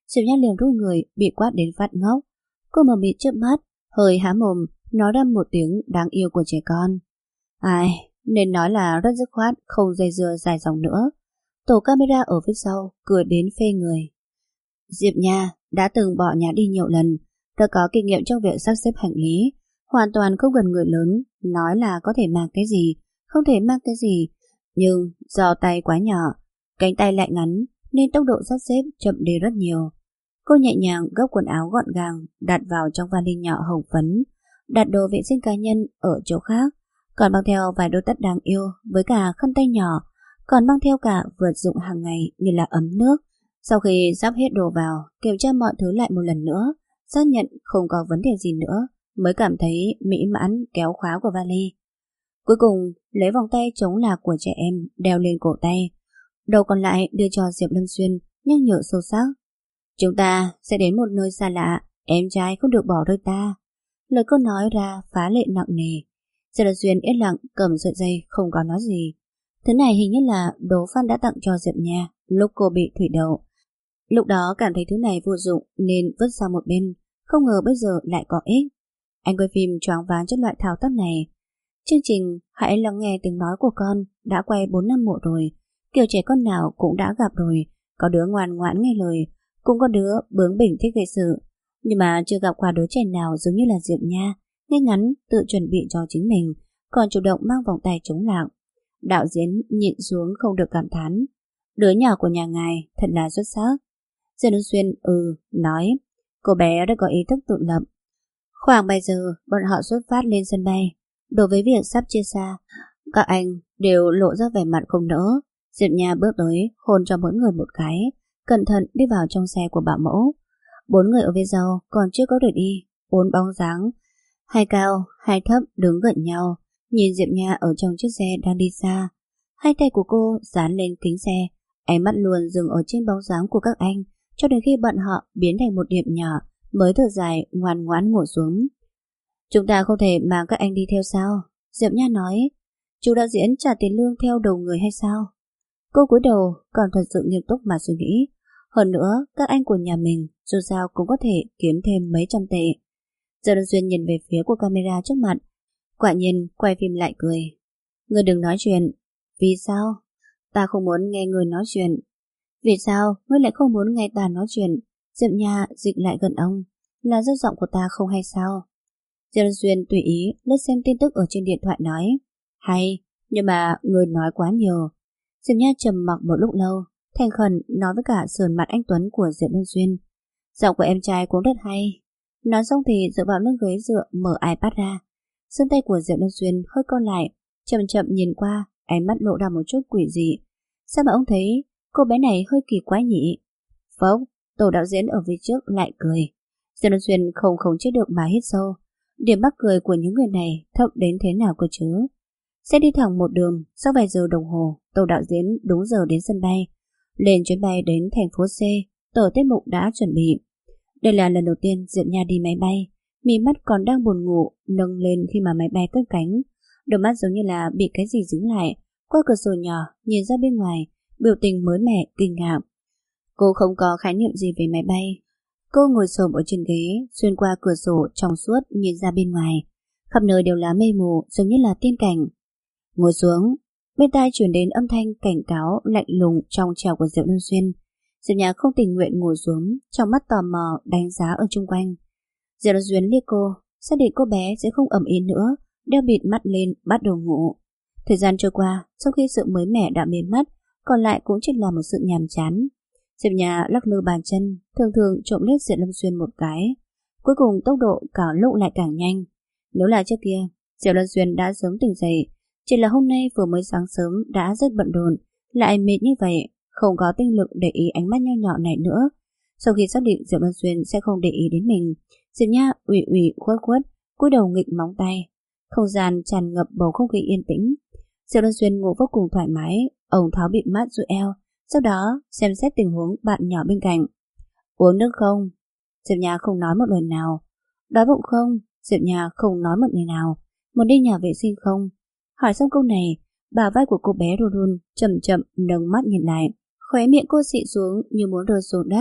Diệp Nha liền run người, bị quát đến phát ngốc. Cô mờ mịt trước mắt, hơi há mồm, nói ra một tiếng đáng yêu của trẻ con. Ai, nên nói là rất dứt khoát, không dây dưa dài dòng nữa. Tổ camera ở phía sau cười đến phê người. Diệp Nha đã từng bỏ nhà đi nhiều lần, đã có kinh nghiệm trong việc sắp xếp hành lý, hoàn toàn không cần người lớn nói là có thể mang cái gì, không thể mang cái gì. Nhưng do tay quá nhỏ, cánh tay lại ngắn nên tốc độ sắp xếp chậm đi rất nhiều. Cô nhẹ nhàng gấp quần áo gọn gàng đặt vào trong vali nhỏ hồng phấn, đặt đồ vệ sinh cá nhân ở chỗ khác, còn mang theo vài đôi tất đáng yêu với cả khăn tay nhỏ, còn mang theo cả vật dụng hàng ngày như là ấm nước. Sau khi sắp hết đồ vào, kiểm tra mọi thứ lại một lần nữa, xác nhận không có vấn đề gì nữa, mới cảm thấy mỹ mãn kéo khóa của vali. Cuối cùng, lấy vòng tay chống lạc của trẻ em đeo lên cổ tay. Đầu còn lại đưa cho Diệp Lâm Xuyên, nhắc nhở sâu sắc. Chúng ta sẽ đến một nơi xa lạ, em trai không được bỏ rơi ta. Lời cô nói ra phá lệ nặng nề. Diệp Lâm Xuyên yên lặng cầm sợi dây không có nói gì. Thứ này hình như là Đỗ Phan đã tặng cho Diệp Nha lúc cô bị thủy đậu. Lúc đó cảm thấy thứ này vô dụng nên vứt sang một bên, không ngờ bây giờ lại có ích. Anh quay phim choáng váng trước loại thao tác này. Chương trình Hãy lắng nghe tiếng nói của con đã quay 4 năm một rồi, kiểu trẻ con nào cũng đã gặp rồi, có đứa ngoan ngoãn nghe lời, cũng có đứa bướng bỉnh thích gây sự, nhưng mà chưa gặp qua đứa trẻ nào giống như là Diệp Nha, ngay ngắn tự chuẩn bị cho chính mình, còn chủ động mang vòng tay chống lạc. Đạo diễn nhịn xuống không được cảm thán, đứa nhỏ của nhà ngài thật là xuất sắc. Diệp Đông Xuyên nói, cô bé đã có ý thức tự lập. Khoảng 7 giờ bọn họ xuất phát lên sân bay. Đối với việc sắp chia xa, các anh đều lộ ra vẻ mặt không nỡ. Diệp Nha bước tới hôn cho mỗi người một cái, cẩn thận đi vào trong xe của bảo mẫu. 4 người ở phía sau còn chưa có được đi, 4 bóng dáng, hai cao, hai thấp đứng gần nhau, nhìn Diệp Nha ở trong chiếc xe đang đi xa. Hai tay của cô dán lên kính xe, ánh mắt luôn dừng ở trên bóng dáng của các anh, cho đến khi bọn họ biến thành một điểm nhỏ, mới thở dài ngoan ngoãn ngồi xuống. Chúng ta không thể mang các anh đi theo sao? Diệp Nha nói. Chú đạo diễn trả tiền lương theo đầu người hay sao? Cô cúi đầu còn thật sự nghiêm túc mà suy nghĩ. Hơn nữa, các anh của nhà mình dù sao cũng có thể kiếm thêm mấy trăm tệ. Giờ Đơn Xuyên nhìn về phía của camera trước mặt, quả nhiên quay phim lại cười. Ngươi đừng nói chuyện. Vì sao? Ta không muốn nghe người nói chuyện. Vì sao ngươi lại không muốn nghe ta nói chuyện? Diệp Nha dịch lại gần ông. Là do giọng của ta không hay sao? Diệp Đơn Xuyên tùy ý lướt xem tin tức ở trên điện thoại nói. Hay, nhưng mà người nói quá nhiều. Diệp Nha trầm mặc một lúc lâu, thành khẩn nói với cả sườn mặt anh tuấn của Diệp Đơn Xuyên. Giọng của em trai cũng rất hay. Nói xong thì dựa vào lưng ghế dựa mở iPad ra. Sân tay của Diệp Đơn Xuyên hơi co lại, chậm chậm nhìn qua, ánh mắt lộ ra một chút quỷ dị. Sao mà ông thấy cô bé này hơi kỳ quái nhỉ? Phốc, tổ đạo diễn ở phía trước lại cười. Diệp Đơn Xuyên không khống chế được mà hít sâu. Điểm mắc cười của những người này thấp đến thế nào cơ chứ? Sẽ đi thẳng một đường, sau vài giờ đồng hồ, tổ đạo diễn đúng giờ đến sân bay. Lên chuyến bay đến thành phố C, tổ tiết mục đã chuẩn bị. Đây là lần đầu tiên Diệp Nha đi máy bay, mí mắt còn đang buồn ngủ, nâng lên khi mà máy bay cất cánh. Đôi mắt giống như là bị cái gì dính lại, qua cửa sổ nhỏ, nhìn ra bên ngoài, biểu tình mới mẻ, kinh ngạc. Cô không có khái niệm gì về máy bay. Cô ngồi xổm ở trên ghế, xuyên qua cửa sổ trong suốt nhìn ra bên ngoài. Khắp nơi đều là mây mù, giống như là tiên cảnh. Ngồi xuống, bên tai chuyển đến âm thanh cảnh cáo lạnh lùng trong trẻo của Diệp Đơn Xuyên. Diệp Nha không tình nguyện ngồi xuống, trong mắt tò mò đánh giá ở chung quanh. Diệp Đơn Xuyên liếc cô, xác định cô bé sẽ không ầm ĩ nữa, đeo bịt mắt lên bắt đầu ngủ. Thời gian trôi qua, sau khi sự mới mẻ đã biến mất, còn lại cũng chỉ là một sự nhàm chán. Diệp Nha lắc lư bàn chân, thường thường trộm liếc Diệp Lâm Xuyên một cái. Cuối cùng tốc độ càng lúc lại càng nhanh. Nếu là trước kia, Diệp Lâm Xuyên đã sớm tỉnh dậy, chỉ là hôm nay vừa mới sáng sớm đã rất bận rộn, lại mệt như vậy, không có tinh lực để ý ánh mắt nho nhỏ này nữa. Sau khi xác định Diệp Lâm Xuyên sẽ không để ý đến mình, Diệp Nha ủy khuất khuất, cúi đầu nghịch móng tay. Không gian tràn ngập bầu không khí yên tĩnh. Diệp Lâm Xuyên ngủ vô cùng thoải mái, ông tháo bịt mắt duỗi eo. Sau đó xem xét tình huống bạn nhỏ bên cạnh. Uống nước không? Diệp Nha không nói một lời nào. Đói bụng không? Diệp Nha không nói một lời nào. Muốn đi nhà vệ sinh không? Hỏi xong câu này, bả vai của cô bé run run, chậm chậm nâng mắt nhìn lại. Khóe miệng cô xị xuống như muốn rơi xuống đất.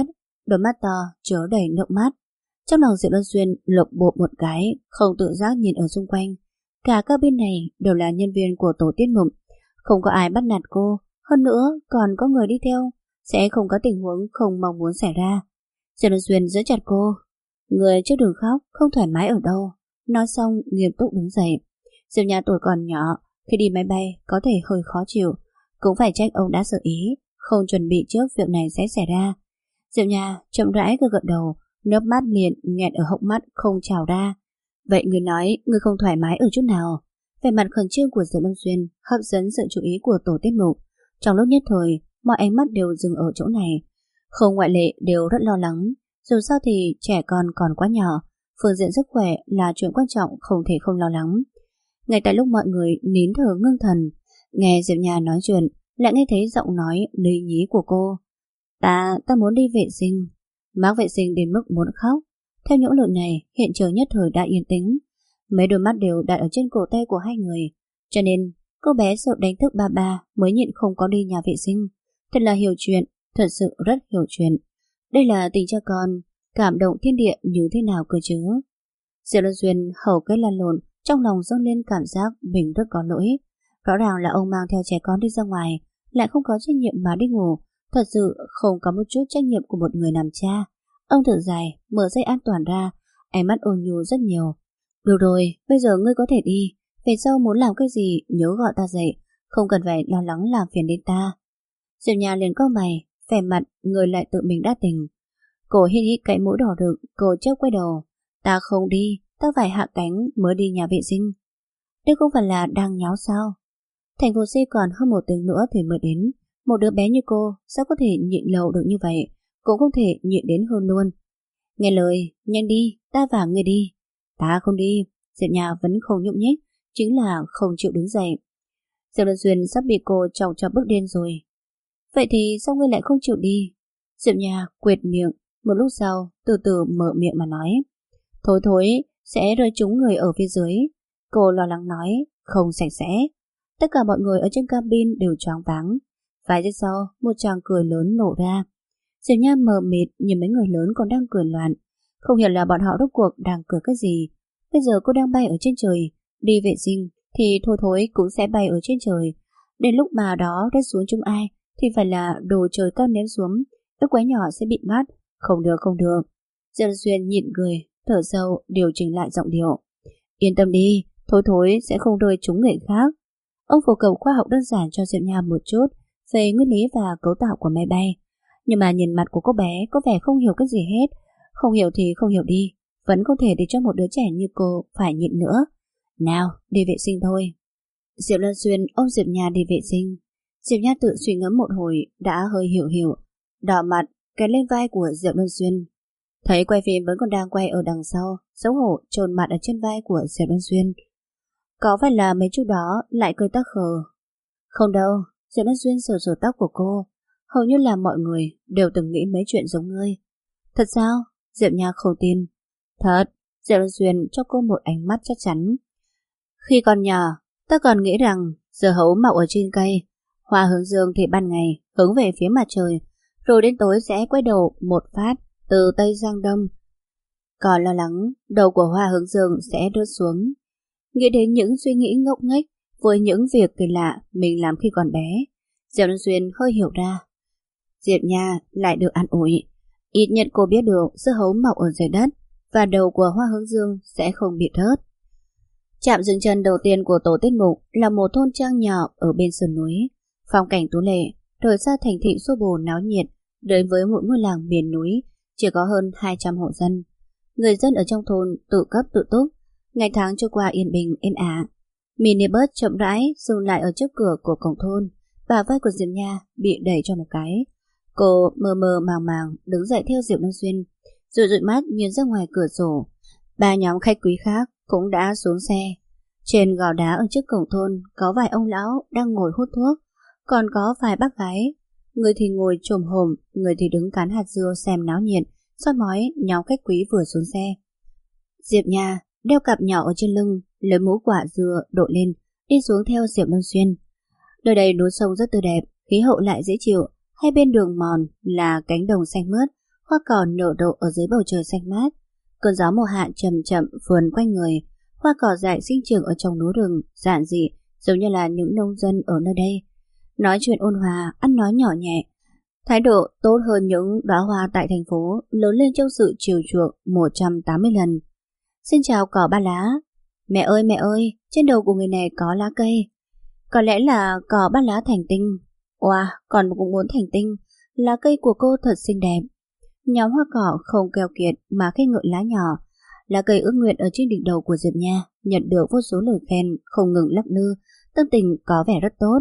đôi mắt to chứa đầy nước mắt. Trong lòng Diệp Luân Xuyên lục bộp một cái, không tự giác nhìn ở xung quanh. Cả cabin này đều là nhân viên của tổ tiết mục, không có ai bắt nạt cô, hơn nữa còn có người đi theo, sẽ không có tình huống không mong muốn xảy ra. Diệp Luân Xuyên giữ chặt cô. Người trước đừng khóc, không thoải mái ở đâu. Nói xong nghiêm túc đứng dậy. Diệp Nha tuổi còn nhỏ, khi đi máy bay có thể hơi khó chịu, cũng phải trách ông đã sơ ý, không chuẩn bị trước việc này sẽ xảy ra. Diệp Nha chậm rãi gật đầu, nước mắt liền nghẹn ở hốc mắt không trào ra. Vậy người nói người không thoải mái ở chút nào? Vẻ mặt khẩn trương của Diệp Luân Xuyên hấp dẫn sự chú ý của tổ tiết mục. Trong lúc nhất thời, mọi ánh mắt đều dừng ở chỗ này. Không ngoại lệ đều rất lo lắng. Dù sao thì trẻ con còn quá nhỏ, phương diện sức khỏe là chuyện quan trọng, không thể không lo lắng. Ngay tại lúc mọi người nín thở ngưng thần, nghe Diệp Nha nói chuyện, lại nghe thấy giọng nói lý nhí của cô. Ta muốn đi vệ sinh. Mác vệ sinh đến mức muốn khóc. Theo những lời này, hiện trường nhất thời đã yên tĩnh. Mấy đôi mắt đều đặt ở trên cổ tay của hai người, cho nên cô bé sợ đánh thức ba ba mới nhịn không có đi nhà vệ sinh. Thật là hiểu chuyện, thật sự rất hiểu chuyện. Đây là tình cha con, cảm động thiên địa như thế nào cơ chứ. Diệp Luân Xuyên hầu kết lăn lộn, trong lòng dâng lên cảm giác mình rất có lỗi. Rõ ràng là ông mang theo trẻ con đi ra ngoài, lại không có trách nhiệm mà đi ngủ. Thật sự không có một chút trách nhiệm của một người làm cha. Ông thở dài, mở dây an toàn ra, ánh mắt ôn nhu rất nhiều. Được rồi, bây giờ ngươi có thể đi. Về sau muốn làm cái gì nhớ gọi ta dậy, không cần phải lo lắng làm phiền đến ta. Diệp Nha liền cau mày, vẻ mặt người lại tự mình đã tỉnh. Cô hít hít cái mũi đỏ rực, cô chớp quay đầu. Ta không đi, ta phải hạ cánh mới đi nhà vệ sinh. Đây không phải là đang nháo sao? Thành phố C còn hơn một tiếng nữa thì mới đến. Một đứa bé như cô sao có thể nhịn lâu được như vậy? Cũng không thể nhịn đến hơn luôn. Nghe lời, nhanh đi, ta và ngươi đi. Ta không đi. Diệp Nha vẫn không nhúc nhích, chính là không chịu đứng dậy. Diệp Luân Xuyên sắp bị cô chọc cho bức điên rồi. Vậy thì sao ngươi lại không chịu đi? Diệp Nha quệt miệng, một lúc sau từ từ mở miệng mà nói. Thôi, sẽ rơi trúng người ở phía dưới. Cô lo lắng nói, không sạch sẽ. Tất cả mọi người ở trên cabin đều choáng váng. Vài giây sau, một tràng cười lớn nổ ra. Diệp Nha mờ mịt nhìn mấy người lớn còn đang cười loạn. Không hiểu là bọn họ rốt cuộc đang cười cái gì. Bây giờ cô đang bay ở trên trời, đi vệ sinh thì thôi cũng sẽ bay ở trên trời. Đến lúc mà đó rớt xuống chúng ai thì phải là đồ trời cao ném xuống, ức quái nhỏ sẽ bị mát. Không được. Diệp Xuyên nhịn cười, thở sâu, điều chỉnh lại giọng điệu. Yên tâm đi, thôi sẽ không rơi trúng người khác. Ông phổ cập khoa học đơn giản cho Diệp Nha một chút về nguyên lý và cấu tạo của máy bay. Nhưng mà nhìn mặt của cô bé có vẻ không hiểu cái gì hết. Không hiểu thì không hiểu đi, vẫn không thể để cho một đứa trẻ như cô phải nhịn nữa. Nào, đi vệ sinh thôi. Diệp Luân Xuyên ôm Diệp Nha đi vệ sinh. Diệp Nha tự suy ngẫm một hồi, đã hơi hiểu, đỏ mặt, cái lên vai của Diệp Luân Xuyên. Thấy quay phim vẫn còn đang quay ở đằng sau, xấu hổ chôn mặt ở trên vai của Diệp Luân Xuyên. Có phải là mấy chú đó lại cười tắc khờ? Không đâu, Diệp Luân Xuyên sờ sờ tóc của cô. Hầu như là mọi người đều từng nghĩ mấy chuyện giống ngươi. Thật sao? Diệp Nha không tin. Thật. Diệp Luân Xuyên cho cô một ánh mắt chắc chắn. Khi còn nhỏ, ta còn nghĩ rằng dưa hấu mọc ở trên cây, hoa hướng dương thì ban ngày hướng về phía mặt trời, rồi đến tối sẽ quay đầu một phát từ tây sang đông. Còn lo lắng đầu của hoa hướng dương sẽ rớt xuống. Nghĩ đến những suy nghĩ ngốc nghếch với những việc kỳ lạ mình làm khi còn bé, Diệp Luân Xuyên hơi hiểu ra. Diệp Nha lại được an ủi. Ít nhất cô biết được dưa hấu mọc ở dưới đất và đầu của hoa hướng dương sẽ không bị rớt. Trạm dừng chân đầu tiên của tổ tiết mục là một thôn trang nhỏ ở bên sườn núi. Phong cảnh tú lệ, rời xa thành thị xô bồ náo nhiệt, đến với một ngôi làng miền núi chỉ có hơn 200 hộ dân. Người dân ở trong thôn tự cấp tự túc, ngày tháng trôi qua yên bình êm ả. Minibus chậm rãi dừng lại ở trước cửa của cổng thôn. Bả vai của Diệp Nha bị đẩy cho một cái. Cô mơ màng đứng dậy theo Diệp Luân Xuyên, rồi dụi mắt nhìn ra ngoài cửa sổ. Ba nhóm khách quý khác cũng đã xuống xe. Trên gò đá ở trước cổng thôn có vài ông lão đang ngồi hút thuốc, còn có vài bác gái. Người thì ngồi chồm hổm, người thì đứng cán hạt dưa xem náo nhiệt, soi mói nhóm khách quý vừa xuống xe. Diệp Nha đeo cặp nhỏ ở trên lưng, lấy mũ quả dưa đội lên, đi xuống theo Diệp Luân Xuyên. Nơi đây núi sông rất tươi đẹp, khí hậu lại dễ chịu. Hai bên đường mòn là cánh đồng xanh mướt, hoa cỏ nở rộ ở dưới bầu trời xanh mát. Cơn gió mùa hạ chậm chậm vườn quanh người, hoa cỏ dại sinh trưởng ở trong núi rừng, giản dị, giống như là những nông dân ở nơi đây. Nói chuyện ôn hòa, ăn nói nhỏ nhẹ, thái độ tốt hơn những đóa hoa tại thành phố, lớn lên trong sự chiều chuộng 180 lần. Xin chào cỏ ba lá. Mẹ ơi, trên đầu của người này có lá cây. Có lẽ là cỏ ba lá thành tinh. Wow, còn cũng muốn thành tinh. Lá cây của cô thật xinh đẹp. Nhóm hoa cỏ không keo kiệt mà khen ngợi lá nhỏ. Lá cây ước nguyện ở trên đỉnh đầu của Diệp Nha nhận được vô số lời khen, không ngừng lắc lư, tâm tình có vẻ rất tốt.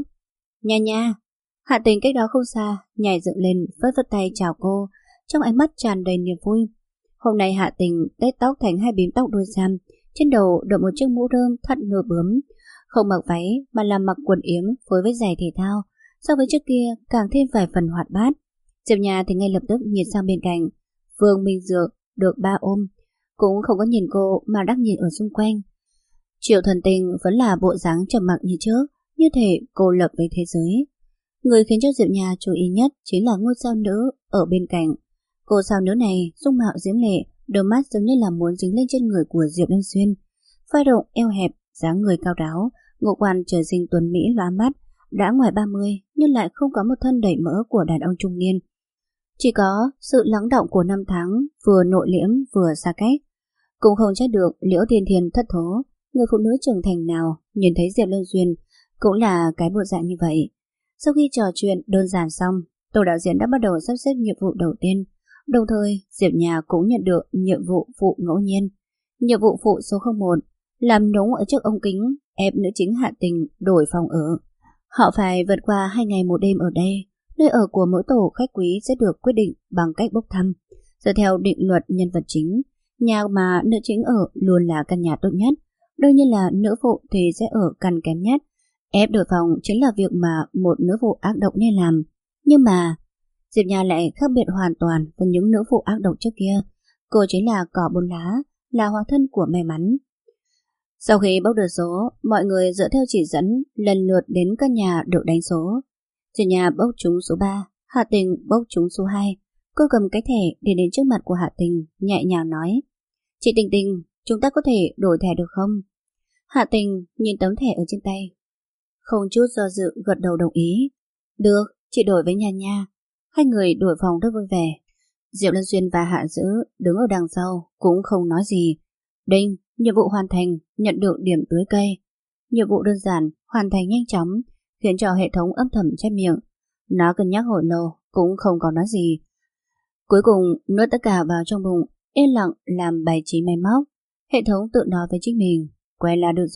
Nha, Hạ Tình cách đó không xa, nhảy dựng lên, vất vất tay chào cô, trong ánh mắt tràn đầy niềm vui. Hôm nay Hạ Tình tết tóc thành hai bím tóc đuôi sam, trên đầu đội một chiếc mũ rơm thắt nửa bướm, không mặc váy mà là mặc quần yếm phối với giày thể thao, so với trước kia càng thêm vài phần hoạt bát. Diệp Nha thì ngay lập tức nhìn sang bên cạnh. Vương Minh Dược được ba ôm, cũng không có nhìn cô mà đắc nhìn ở xung quanh. Triệu Thần Tình vẫn là bộ dáng trầm mặc như trước, như thể cô lập với thế giới. Người khiến cho Diệp Nha chú ý nhất chính là ngôi sao nữ ở bên cạnh. Cô sao nữ này dung mạo diễm lệ, đôi mắt giống như là muốn dính lên trên người của Diệp Lân Xuyên. Vai rộng eo hẹp, dáng người cao ráo, ngũ quan trời sinh tuấn mỹ lóa mắt, đã ngoài 30 nhưng lại không có một thân đầy mỡ của đàn ông trung niên. Chỉ có sự lắng động của năm tháng, vừa nội liễm vừa xa cách. Cũng không trách được Liễu Thiên Thiên thất thố, người phụ nữ trưởng thành nào nhìn thấy Diệp Lân Xuyên cũng là cái bộ dạng như vậy. Sau khi trò chuyện đơn giản xong, tổ đạo diễn đã bắt đầu sắp xếp nhiệm vụ đầu tiên. Đồng thời, Diệp Nha cũng nhận được nhiệm vụ phụ ngẫu nhiên. Nhiệm vụ phụ số 01, làm núng ở trước ống kính, ép nữ chính Hạ Tình đổi phòng ở. Họ phải vượt qua 2 ngày 1 đêm ở đây. Nơi ở của mỗi tổ khách quý sẽ được quyết định bằng cách bốc thăm. Dựa theo định luật nhân vật chính, nhà mà nữ chính ở luôn là căn nhà tốt nhất. Đương nhiên là nữ phụ thì sẽ ở căn kém nhất. Ép đổi phòng chính là việc mà một nữ phụ ác độc nên làm. Nhưng mà Diệp Nha lại khác biệt hoàn toàn với những nữ phụ ác độc trước kia. Cô chính là cỏ 4 lá, là hóa thân của may mắn. Sau khi bốc được số, mọi người dựa theo chỉ dẫn lần lượt đến căn nhà được đánh số. Diệp Nha bốc trúng số 3, Hạ Tình bốc trúng số 2. Cô cầm cái thẻ để đến trước mặt của Hạ Tình, nhẹ nhàng nói: Chị Tình Tình, chúng ta có thể đổi thẻ được không? Hạ Tình nhìn tấm thẻ ở trên tay, không chút do dự gật đầu đồng ý. Được, chị đổi với Nha. Hai người đổi phòng rất vui vẻ. Diệp Lân Xuyên và Hạ Dữ đứng ở đằng sau cũng không nói gì. Đinh, nhiệm vụ hoàn thành, nhận được điểm tưới cây. Nhiệm vụ đơn giản, hoàn thành nhanh chóng, khiến cho hệ thống âm thầm chép miệng. Nó cân nhắc hồi lâu cũng không có nói gì. Cuối cùng nuốt tất cả vào trong bụng, yên lặng làm bài trí máy móc. Hệ thống tự nói với chính mình: quay là được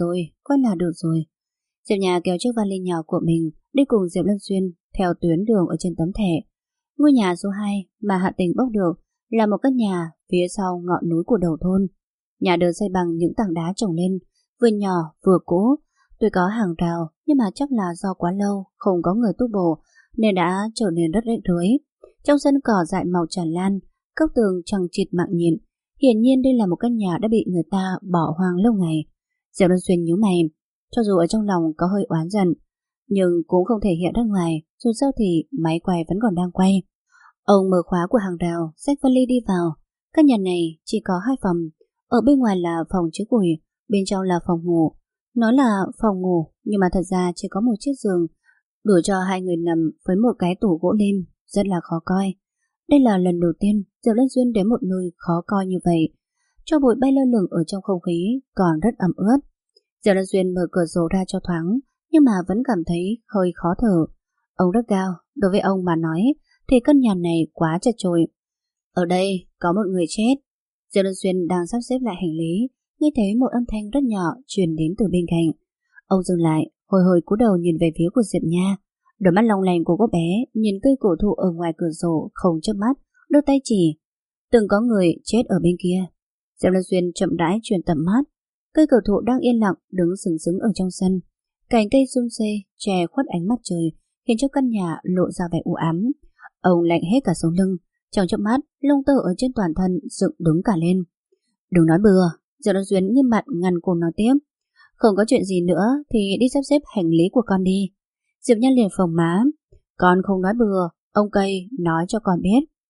rồi. Diệp Nha kéo chiếc vali nhỏ của mình đi cùng Diệp Lân Xuyên theo tuyến đường ở trên tấm thẻ. Ngôi nhà số 2 mà Hạ Tình bốc được là một căn nhà phía sau ngọn núi của đầu thôn. Nhà được xây bằng những tảng đá trồng lên, vừa nhỏ vừa cũ. Tuy có hàng rào nhưng mà chắc là do quá lâu không có người tu bổ nên đã trở nên rất rách rưới. Trong sân cỏ dại màu tràn lan, góc tường chằng chịt mạng nhện. Hiển nhiên đây là một căn nhà đã bị người ta bỏ hoang lâu ngày. Diệp Lân Xuyên nhíu mày, cho dù ở trong lòng có hơi oán giận, nhưng cũng không thể hiện ra ngoài, dù sao thì máy quay vẫn còn đang quay. Ông mở khóa của hàng rào, xách vali đi vào. Căn nhà này chỉ có 2 phòng, ở bên ngoài là phòng chứa củi, bên trong là phòng ngủ. Nó là phòng ngủ, nhưng mà thật ra chỉ có một chiếc giường, đủ cho 2 người nằm với một cái tủ gỗ lim, rất là khó coi. Đây là lần đầu tiên Diệp Lân Xuyên đến một nơi khó coi như vậy. Cho bụi bay lơ lửng ở trong không khí, còn rất ẩm ướt. Diệp Lân Xuyên mở cửa sổ ra cho thoáng, nhưng mà vẫn cảm thấy hơi khó thở. Ông rất cao, đối với ông mà nói thì căn nhà này quá chật chội. Ở đây có một người chết. Diệp Lân Xuyên đang sắp xếp lại hành lý, nghe thấy một âm thanh rất nhỏ truyền đến từ bên cạnh. Ông dừng lại, hồi hồi cúi đầu nhìn về phía của Diệp Nha. Đôi mắt long lanh của cô bé nhìn cây cổ thụ ở ngoài cửa sổ không chớp mắt, đôi tay chỉ. Từng có người chết ở bên kia. Diệp Lân Xuyên chậm rãi chuyển tầm mắt. Cây cổ thụ đang yên lặng đứng sừng sững ở trong sân. Cành cây rung xê che khuất ánh mặt trời, khiến cho căn nhà lộ ra vẻ u ám. Ông lạnh hết cả sống lưng, trong chớp mắt lông tơ ở trên toàn thân dựng đứng cả lên. Đừng nói bừa. Diệp Lân Xuyên nghiêm mặt ngăn cô nói tiếp. Không có chuyện gì nữa thì đi sắp xếp hành lý của con đi. Diệp Nhân liền phồng má. Con không nói bừa, ông cây nói cho con biết.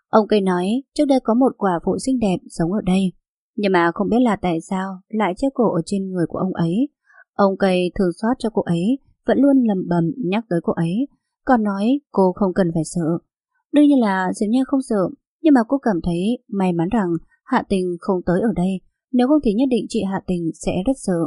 Ông cây nói trước đây có một quả phụ xinh đẹp sống ở đây, nhưng mà không biết là tại sao lại treo cổ ở trên người của ông ấy. Ông cây thường xót cho cô ấy, vẫn luôn lầm bầm nhắc tới cô ấy, còn nói cô không cần phải sợ. Đương nhiên là Diệp Nha không sợ, nhưng mà cô cảm thấy may mắn rằng Hạ Tình không tới ở đây, nếu không thì nhất định chị Hạ Tình sẽ rất sợ.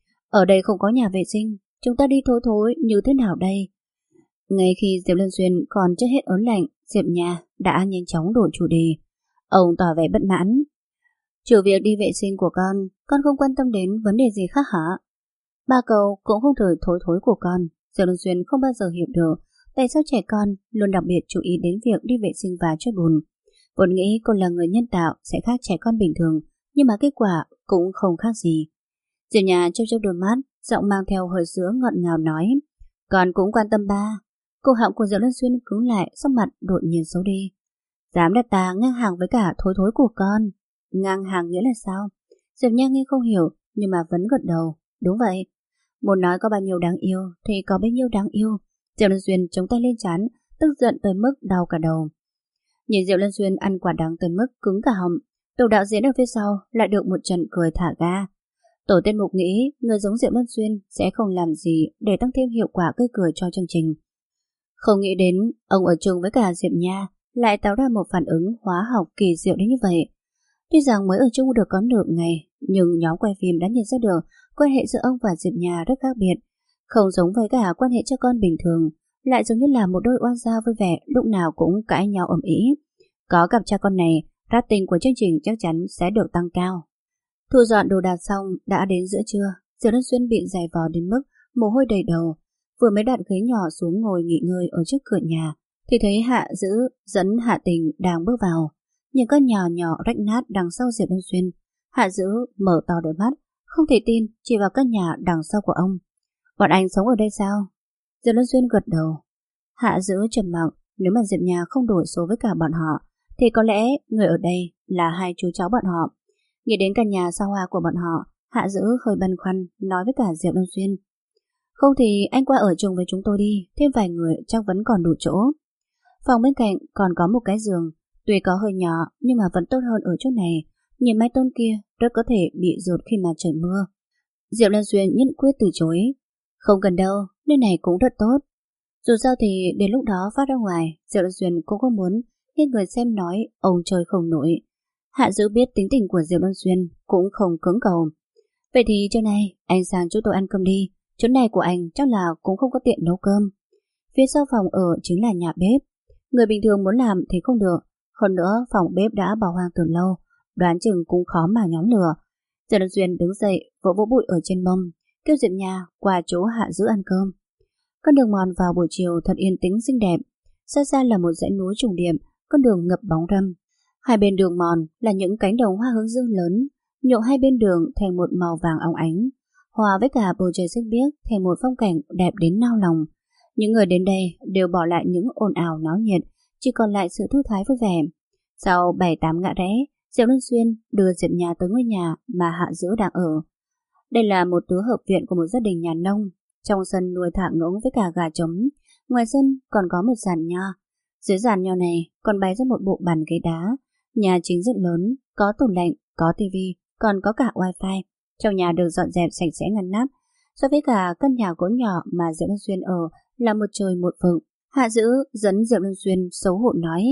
Ở đây không có nhà vệ sinh, chúng ta đi thôi thôi như thế nào đây? Ngay khi Diệp Lân Xuyên còn chưa hết ớn lạnh, Diệp Nha đã nhanh chóng đổi chủ đề. Ông tỏ vẻ bất mãn. Trừ việc đi vệ sinh của con không quan tâm đến vấn đề gì khác hả? Ba câu cũng không thời thối thối của con. Diệp Lân Xuyên không bao giờ hiểu được tại sao trẻ con luôn đặc biệt chú ý đến việc đi vệ sinh và chốt bùn. Vốn nghĩ cô là người nhân tạo sẽ khác trẻ con bình thường, nhưng mà kết quả cũng không khác gì. Diệp Nha chớp chớp đôi mắt, giọng mang theo hơi sữa ngọt ngào nói, con cũng quan tâm ba. Cổ họng của Diệp Lân Xuyên cứng lại, sắc mặt đột nhiên xấu đi. Dám đặt ta ngang hàng với cả thối thối của con. Ngang hàng nghĩa là sao? Diệp Nha nghe không hiểu, nhưng mà vẫn gật đầu. Đúng vậy. Muốn nói có bao nhiêu đáng yêu thì có bấy nhiêu đáng yêu. Diệp Lân Xuyên chống tay lên trán, tức giận tới mức đau cả đầu. Nhìn Diệp Lân Xuyên ăn quả đắng tới mức cứng cả họng, tổ đạo diễn ở phía sau lại được một trận cười thả ga. Tổ tiết mục nghĩ người giống Diệp Lân Xuyên sẽ không làm gì để tăng thêm hiệu quả gây cười cho chương trình. Không nghĩ đến ông ở chung với cả Diệp Nha lại tạo ra một phản ứng hóa học kỳ diệu đến như vậy. Tuy rằng mới ở chung được có nửa ngày, nhưng nhóm quay phim đã nhận ra được quan hệ giữa ông và Diệp Nha rất khác biệt, không giống với cả quan hệ cha con bình thường, lại giống như là một đôi oan gia vui vẻ lúc nào cũng cãi nhau ầm ĩ. Có cặp cha con này, rating của chương trình chắc chắn sẽ được tăng cao. Thu dọn đồ đạc xong đã đến giữa trưa, Diệp Lân Xuyên bị dày vò đến mức mồ hôi đầy đầu. Vừa mới đặt ghế nhỏ xuống ngồi nghỉ ngơi ở trước cửa nhà thì thấy Hạ Dữ dẫn Hạ Tình đang bước vào. Nhìn các nhà nhỏ rách nát đằng sau Diệp Lân Xuyên, Hạ Dữ mở to đôi mắt, không thể tin chỉ vào căn nhà đằng sau của ông. Bọn anh sống ở đây sao? Diệp Lân Xuyên gật đầu. Hạ Dữ trầm mặc, nếu mà Diệp Nhà không đổi số với cả bọn họ thì có lẽ người ở đây là hai chú cháu bọn họ. Nghĩ đến căn nhà xa hoa của bọn họ, Hạ Dữ hơi băn khoăn nói với cả Diệp Lân Xuyên. Không thì anh qua ở chung với chúng tôi đi, thêm vài người chắc vẫn còn đủ chỗ. Phòng bên cạnh còn có một cái giường, tuy có hơi nhỏ nhưng mà vẫn tốt hơn ở chỗ này. Nhìn mái tôn kia rất có thể bị rột khi mà trời mưa. Diệp Lân Xuyên nhất quyết từ chối. Không cần đâu, nơi này cũng rất tốt. Dù sao thì đến lúc đó phát ra ngoài, Diệp Lân Xuyên cũng không muốn nghe người xem nói ông trời không nổi. Hạ Dữ biết tính tình của Diệp Lân Xuyên cũng không cứng cầu. Vậy thì trưa nay anh sang chỗ tôi ăn cơm đi. Chỗ này của anh chắc là cũng không có tiện nấu cơm. Phía sau phòng ở chính là nhà bếp. Người bình thường muốn làm thì không được. Hơn nữa phòng bếp đã bỏ hoang từ lâu, đoán chừng cũng khó mà nhóm lửa. Diệp Lân Xuyên đứng dậy, vỗ vỗ bụi ở trên mông, kêu Diệp Nha qua chỗ Hạ Dữ ăn cơm. Con đường mòn vào buổi chiều thật yên tĩnh xinh đẹp. Xa xa là một dãy núi trùng điệp, con đường ngập bóng râm. Hai bên đường mòn là những cánh đồng hoa hướng dương lớn, nhuộm hai bên đường thành một màu vàng óng ánh, hòa với cả bầu trời xanh biếc thành một phong cảnh đẹp đến nao lòng. Những người đến đây đều bỏ lại những ồn ào náo nhiệt, chỉ còn lại sự thư thái vui vẻ. Sau 7-8 ngã rẽ, Diệp Lân Xuyên đưa Diệp Nhà tới ngôi nhà mà Hạ Dữ đang ở. Đây là một tứ hợp viện của một gia đình nhà nông. Trong sân nuôi thả ngỗng với cả gà trống, ngoài sân còn có một giàn nho. Dưới giàn nho này còn bày ra một bộ bàn ghế đá. Nhà chính rất lớn, có tủ lạnh, có tivi, còn có cả wifi. Trong nhà được dọn dẹp sạch sẽ ngăn nắp. So với cả căn nhà gỗ nhỏ mà Diệp Lân Xuyên ở là một trời một vực. Hạ Dữ dẫn Diệp Lân Xuyên xấu hổ nói,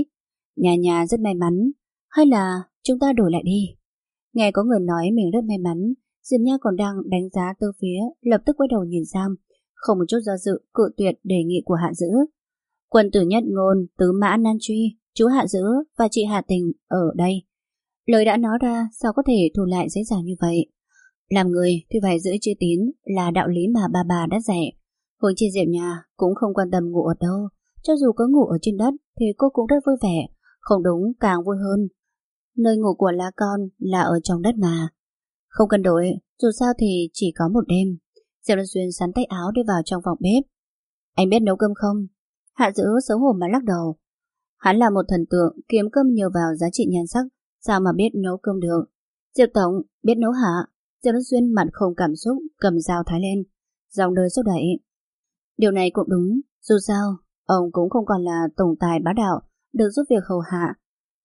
nhà rất may mắn, hay là chúng ta đổi lại đi. Nghe có người nói mình rất may mắn, Diệp Nha còn đang đánh giá từ phía, lập tức quay đầu nhìn sang, không một chút do dự cự tuyệt đề nghị của Hạ Dữ. Quân tử nhất ngôn, tứ mã nan truy, chú Hạ Dữ và chị Hạ Tình ở đây. Lời đã nói ra sao có thể thu lại dễ dàng như vậy. Làm người thì phải giữ chữ tín là đạo lý mà bà đã dạy. Huống chi Diệp Nha cũng không quan tâm ngủ ở đâu, cho dù có ngủ ở trên đất thì cô cũng rất vui vẻ, không đúng càng vui hơn. Nơi ngủ của lá con là ở trong đất mà. Không cần đổi, dù sao thì chỉ có một đêm. Diệp Lân Xuyên sắn tay áo đi vào trong phòng bếp. Anh biết nấu cơm không? Hạ Dữ xấu hổ mà lắc đầu. Hắn là một thần tượng kiếm cơm nhờ vào giá trị nhan sắc, sao mà biết nấu cơm được? Diệp Tổng, biết nấu hả? Diệp Lân Xuyên mặt không cảm xúc, cầm dao thái lên, dòng đời xô đẩy. Điều này cũng đúng, dù sao, ông cũng không còn là tổng tài bá đạo, được giúp việc hầu hạ.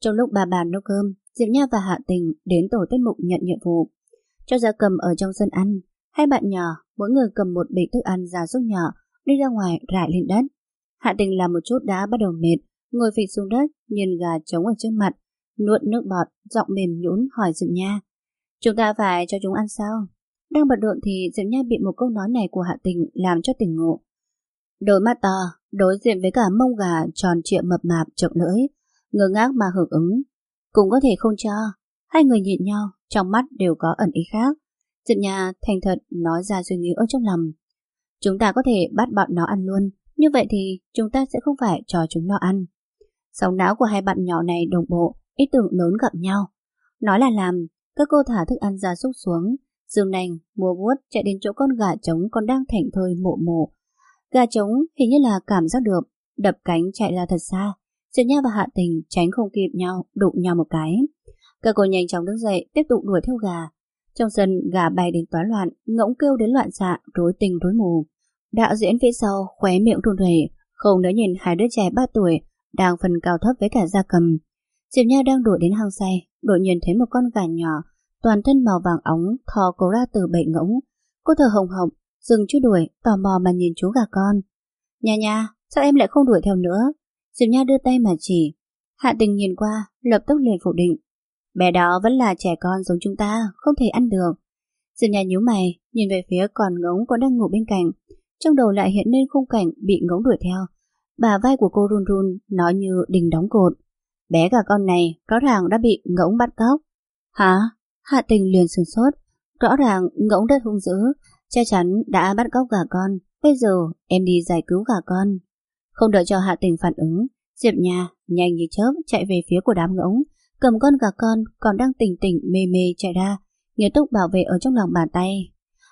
Trong lúc bà bàn nấu cơm, Diệp Nha và Hạ Tình đến tổ tiết mục nhận nhiệm vụ. Cho gia cầm ở trong sân ăn, hai bạn nhỏ, mỗi người cầm một bịch thức ăn gia súc nhỏ, đi ra ngoài rải lên đất. Hạ Tình làm một chút đã bắt đầu mệt, ngồi phịch xuống đất, nhìn gà trống ở trước mặt, nuốt nước bọt, giọng mềm nhũn hỏi Diệp Nha. Chúng ta phải cho chúng ăn sao? Đang bận rộn thì Diệp Nha bị một câu nói này của Hạ Tình làm cho tỉnh ngộ. Đôi mắt to, đối diện với cả mông gà tròn trịa mập mạp chợt lưỡi, ngơ ngác mà hưởng ứng. Cũng có thể không cho. Hai người nhìn nhau, trong mắt đều có ẩn ý khác. Diệp Nha thành thật nói ra suy nghĩ ở trong lòng. Chúng ta có thể bắt bọn nó ăn luôn, như vậy thì chúng ta sẽ không phải cho chúng nó ăn. Sóng não của hai bạn nhỏ này đồng bộ, ý tưởng lớn gặp nhau. Nói là làm, các cô thả thức ăn gia súc xuống, Dương Nành mua vuốt chạy đến chỗ con gà trống còn đang thảnh thơi mộ mộ. Gà trống hình như là cảm giác được, đập cánh chạy ra thật xa. Diệp Nha và Hạ Tình tránh không kịp nhau, đụng nhau một cái. Các cô nhanh chóng đứng dậy, tiếp tục đuổi theo gà. Trong sân, gà bay đến toán loạn, ngỗng kêu đến loạn xạ, rối tình rối mù. Đạo diễn phía sau khóe miệng run rẩy, không nỡ nhìn hai đứa trẻ 3 tuổi đang phần cao thấp với cả gia cầm. Diệp Nha đang đuổi đến hang say, đột nhiên thấy một con gà nhỏ, toàn thân màu vàng óng thò cổ ra từ bệ ngỗng. Cô thở hồng hộc, dừng chú đuổi, tò mò mà nhìn chú gà con. Nha nha, sao em lại không đuổi theo nữa? Diệp Nha đưa tay mà chỉ. Hạ Tình nhìn qua, lập tức liền phủ định. Bé đó vẫn là trẻ con giống chúng ta, không thể ăn được. Diệp Nha nhíu mày, nhìn về phía con ngỗng còn đang ngủ bên cạnh. Trong đầu lại hiện lên khung cảnh bị ngỗng đuổi theo. Bả vai của cô run run, nói như đình đóng cột. Bé gà con này rõ ràng đã bị ngỗng bắt cóc. Hả? Hạ Tình liền sửng sốt. Rõ ràng ngỗng rất hung dữ, chắc chắn đã bắt cóc gà con. Bây giờ em đi giải cứu gà con. Không đợi cho Hạ Tình phản ứng, Diệp Nha nhanh như chớp chạy về phía của đám ngỗng, cầm con gà con còn đang tỉnh tỉnh mê mê chạy ra, nghiêm túc bảo vệ ở trong lòng bàn tay.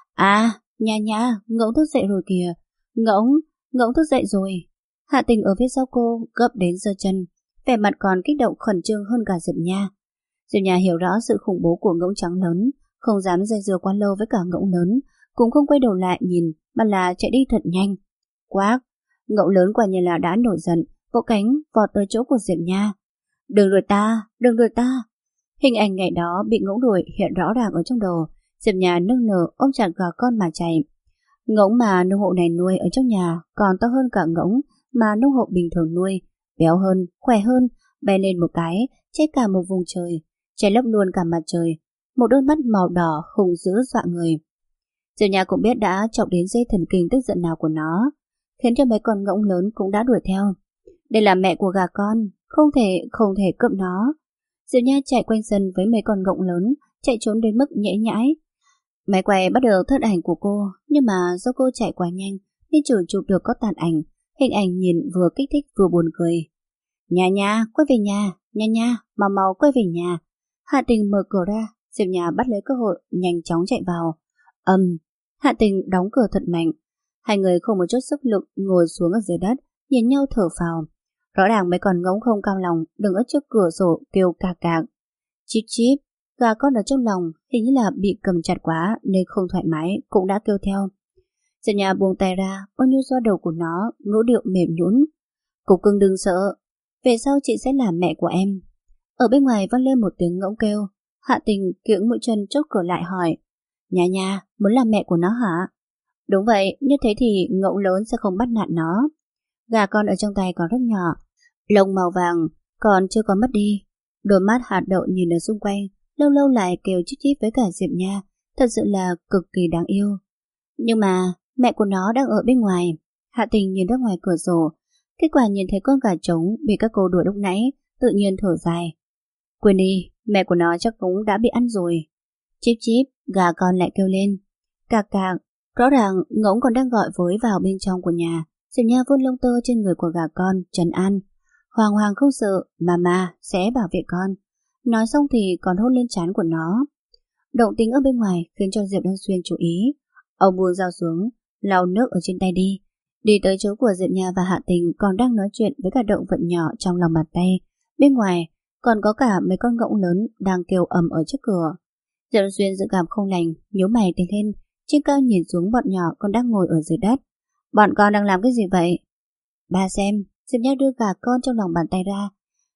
À, Nha nha, ngỗng thức dậy rồi kìa. Ngỗng thức dậy rồi. Hạ Tình ở phía sau cô gấp đến giơ chân, vẻ mặt còn kích động khẩn trương hơn cả Diệp Nha. Diệp Nha hiểu rõ sự khủng bố của ngỗng trắng lớn, không dám dây dưa quá lâu với cả ngỗng lớn, cũng không quay đầu lại nhìn, mà là chạy đi thật nhanh. Quác, ngỗng lớn quả nhiên là đã nổi giận, vỗ cánh vọt tới chỗ của Diệp Nha. Đừng đuổi ta, đừng đuổi ta. Hình ảnh ngày đó bị ngỗng đuổi hiện rõ ràng ở trong đầu. Diệp Nha nức nở ôm chặt gà con mà chạy. Ngỗng mà nông hộ này nuôi ở trong nhà còn to hơn cả ngỗng mà nông hộ bình thường nuôi, béo hơn, khỏe hơn, bay lên một cái, che cả một vùng trời, che lấp luôn cả mặt trời. Một đôi mắt màu đỏ hùng dữ dọa người. Diệp Nha cũng biết đã chọc đến dây thần kinh tức giận nào của nó, khiến cho mấy con ngỗng lớn cũng đã đuổi theo. Đây là mẹ của gà con, không thể cướp nó. Diệp Nha chạy quanh sân với mấy con ngỗng lớn, chạy trốn đến mức nhễ nhãi. Máy quay bắt được thất ảnh của cô, nhưng mà do cô chạy quá nhanh nên chỉ chụp được có tàn ảnh. Hình ảnh nhìn vừa kích thích vừa buồn cười. Nha nha, quay về nhà, nha nha, mau mau quay về nhà. Hạ Tình mở cửa ra, Diệp Nha bắt lấy cơ hội nhanh chóng chạy vào. Hạ Tình đóng cửa thật mạnh. Hai người không một chút sức lực ngồi xuống ở dưới đất, nhìn nhau thở phào. Rõ ràng mấy con ngỗng không cam lòng đứng ở trước cửa sổ kêu cà cạc. Chíp chíp, gà con ở trong lòng hình như là bị cầm chặt quá nên không thoải mái, cũng đã kêu theo. Diệp Nha buông tay ra, ôn nhu xoa đầu của nó, ngữ điệu mềm nhũn. Cục cưng đừng sợ, về sau chị sẽ là mẹ của em. Ở bên ngoài vang lên một tiếng ngỗng kêu. Hạ Tình kiễng mũi chân chốt cửa lại hỏi. Nha nha, muốn làm mẹ của nó hả? Đúng vậy, như thế thì ngỗng lớn sẽ không bắt nạt nó. Gà con ở trong tay còn rất nhỏ, lông màu vàng còn chưa có mất đi. Đôi mắt hạt đậu nhìn ở xung quanh, lâu lâu lại kêu chip chip với cả Diệp Nha, thật sự là cực kỳ đáng yêu. Nhưng mà mẹ của nó đang ở bên ngoài. Hạ Tình nhìn ra ngoài cửa sổ, kết quả nhìn thấy con gà trống bị các cô đuổi lúc nãy, tự nhiên thở dài. Quên đi, mẹ của nó chắc cũng đã bị ăn rồi. Chip chip, gà con lại kêu lên. Cạc cạc, rõ ràng ngỗng còn đang gọi với vào bên trong của nhà. Diệp Nha vuốt lông tơ trên người của gà con, trấn an. Hoàng Hoàng không sợ, mama sẽ bảo vệ con. Nói xong thì còn hôn lên trán của nó. Động tĩnh ở bên ngoài khiến cho Diệp Đăng Xuyên chú ý. Ông buông dao xuống, lau nước ở trên tay đi tới chỗ của Diệp Nha và Hạ Tình còn đang nói chuyện với cả động vật nhỏ trong lòng bàn tay. Bên ngoài còn có cả mấy con ngỗng lớn đang kêu ầm ở trước cửa. Diệp Đăng Xuyên dự cảm không lành, nhíu mày tiến lên, trên cao nhìn xuống bọn nhỏ còn đang ngồi ở dưới đất. Bọn con đang làm cái gì vậy? Ba xem. Diệp Nha đưa gà con trong lòng bàn tay ra.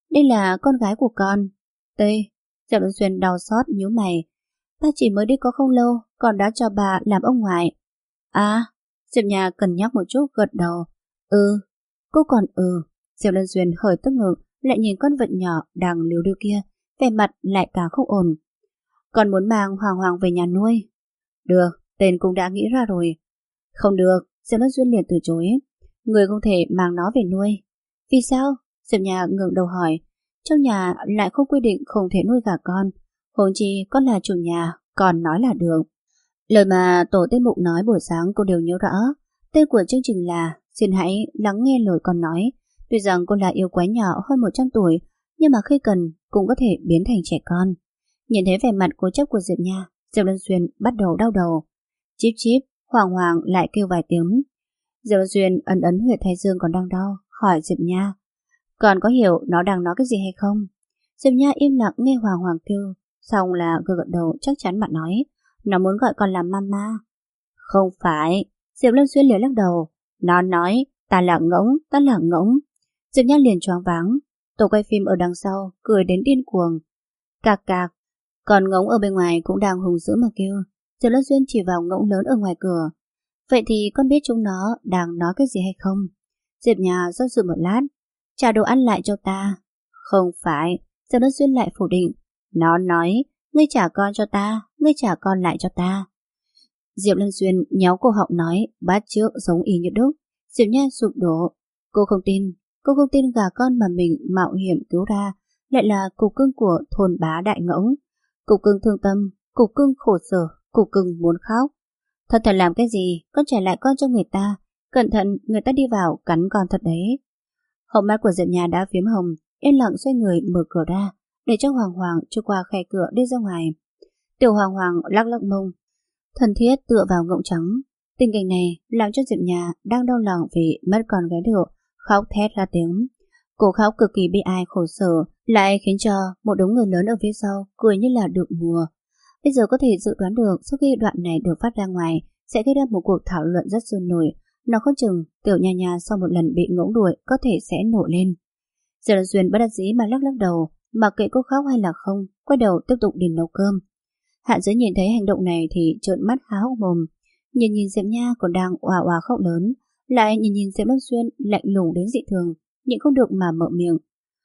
đây là con gái của con. Tê, Diệp Luân Xuyên đau xót nhíu mày. Ta chỉ mới đi có không lâu, còn đã cho bà làm ông ngoại. À, Diệp Nha cân nhắc một chút gật đầu. Ừ, cô còn Diệp Luân Xuyên hơi tức ngực, lại nhìn con vật nhỏ đang liếu điêu kia, vẻ mặt lại càng không ổn. Còn muốn mang Hoàng Hoàng về nhà nuôi. Được, tên cũng đã nghĩ ra rồi. Không được, Diệp Luân Xuyên liền từ chối. Người không thể mang nó về nuôi. Vì sao? Diệp Nha ngẩng đầu hỏi. Trong nhà lại không quy định không thể nuôi gà con. Huống chi con là chủ nhà, còn nói là được. Lời mà tổ tên Mục nói buổi sáng cô đều nhớ rõ. Tên của chương trình là xin hãy lắng nghe lời con nói. Tuy rằng cô là yêu quái nhỏ hơn 100 tuổi, nhưng mà khi cần cũng có thể biến thành trẻ con. Nhìn thấy vẻ mặt cố chấp của Diệp Nha, Diệp Luân Xuyên bắt đầu đau đầu. Chíp chíp, Hoàng Hoàng lại kêu vài tiếng. Diệp Luân Xuyên ấn ấn huyệt thái dương còn đang đau, hỏi Diệp Nha. Còn có hiểu nó đang nói cái gì hay không? Diệp Nha im lặng nghe Hoàng Hoàng kêu, xong là gật gật đầu chắc chắn bạn nói. Nó muốn gọi con là mama. Không phải. Diệp Luân Xuyên liền lắc đầu. Nó nói ta là ngỗng, ta là ngỗng. Diệp Nha liền choáng váng. Tổ quay phim ở đằng sau cười đến điên cuồng. Cạc cạc. Còn ngỗng ở bên ngoài cũng đang hùng dữ mà kêu. Diệp Luân Xuyên chỉ vào ngỗng lớn ở ngoài cửa. Vậy thì con biết chúng nó đang nói cái gì hay không? Diệp Nha do dự một lát. Trả đồ ăn lại cho ta. Không phải. Diệp Luân Xuyên lại phủ định. Nó nói ngươi trả con cho ta, ngươi trả con lại cho ta. Diệp Luân Xuyên nhéo cổ họng nói, bát trước giống y như đúc. Diệp Nha sụp đổ. Cô không tin gà con mà mình mạo hiểm cứu ra lại là cục cưng của thôn bá đại ngỗng. Cục cưng thương tâm, cục cưng khổ sở, cục cưng muốn khóc. Thật thật làm cái gì, con trả lại con cho người ta. Cẩn thận, người ta đi vào cắn con thật đấy. Hốc mắt của Diệp Nha đã phiếm hồng, yên lặng xoay người mở cửa ra, để cho Hoàng Hoàng chui qua khe cửa đi ra ngoài. Tiểu Hoàng Hoàng lắc lắc mông, thân thiết tựa vào ngỗng trắng. Tình cảnh này làm cho Diệp Nha đang đau lòng vì mất con gái được, khóc thét ra tiếng. Cô khóc cực kỳ bi ai khổ sở, lại khiến cho một đống người lớn ở phía sau cười như là được mùa. Bây giờ có thể dự đoán được sau khi đoạn này được phát ra ngoài sẽ gây ra một cuộc thảo luận rất sôi nổi. Nó không chừng Tiểu Nha Nha sau một lần bị ngỗng đuổi có thể sẽ nổ lên. Diệp Duyên bất đắc dĩ mà lắc lắc đầu, mặc kệ cô khóc hay là không, quay đầu tiếp tục đi nấu cơm. Hạ Giới nhìn thấy hành động này thì trợn mắt há hốc mồm, nhìn Diệp Nha còn đang òa òa khóc lớn, lại nhìn Diệp Lâm Xuyên lạnh lùng đến dị thường, nhịn không được mà mở miệng.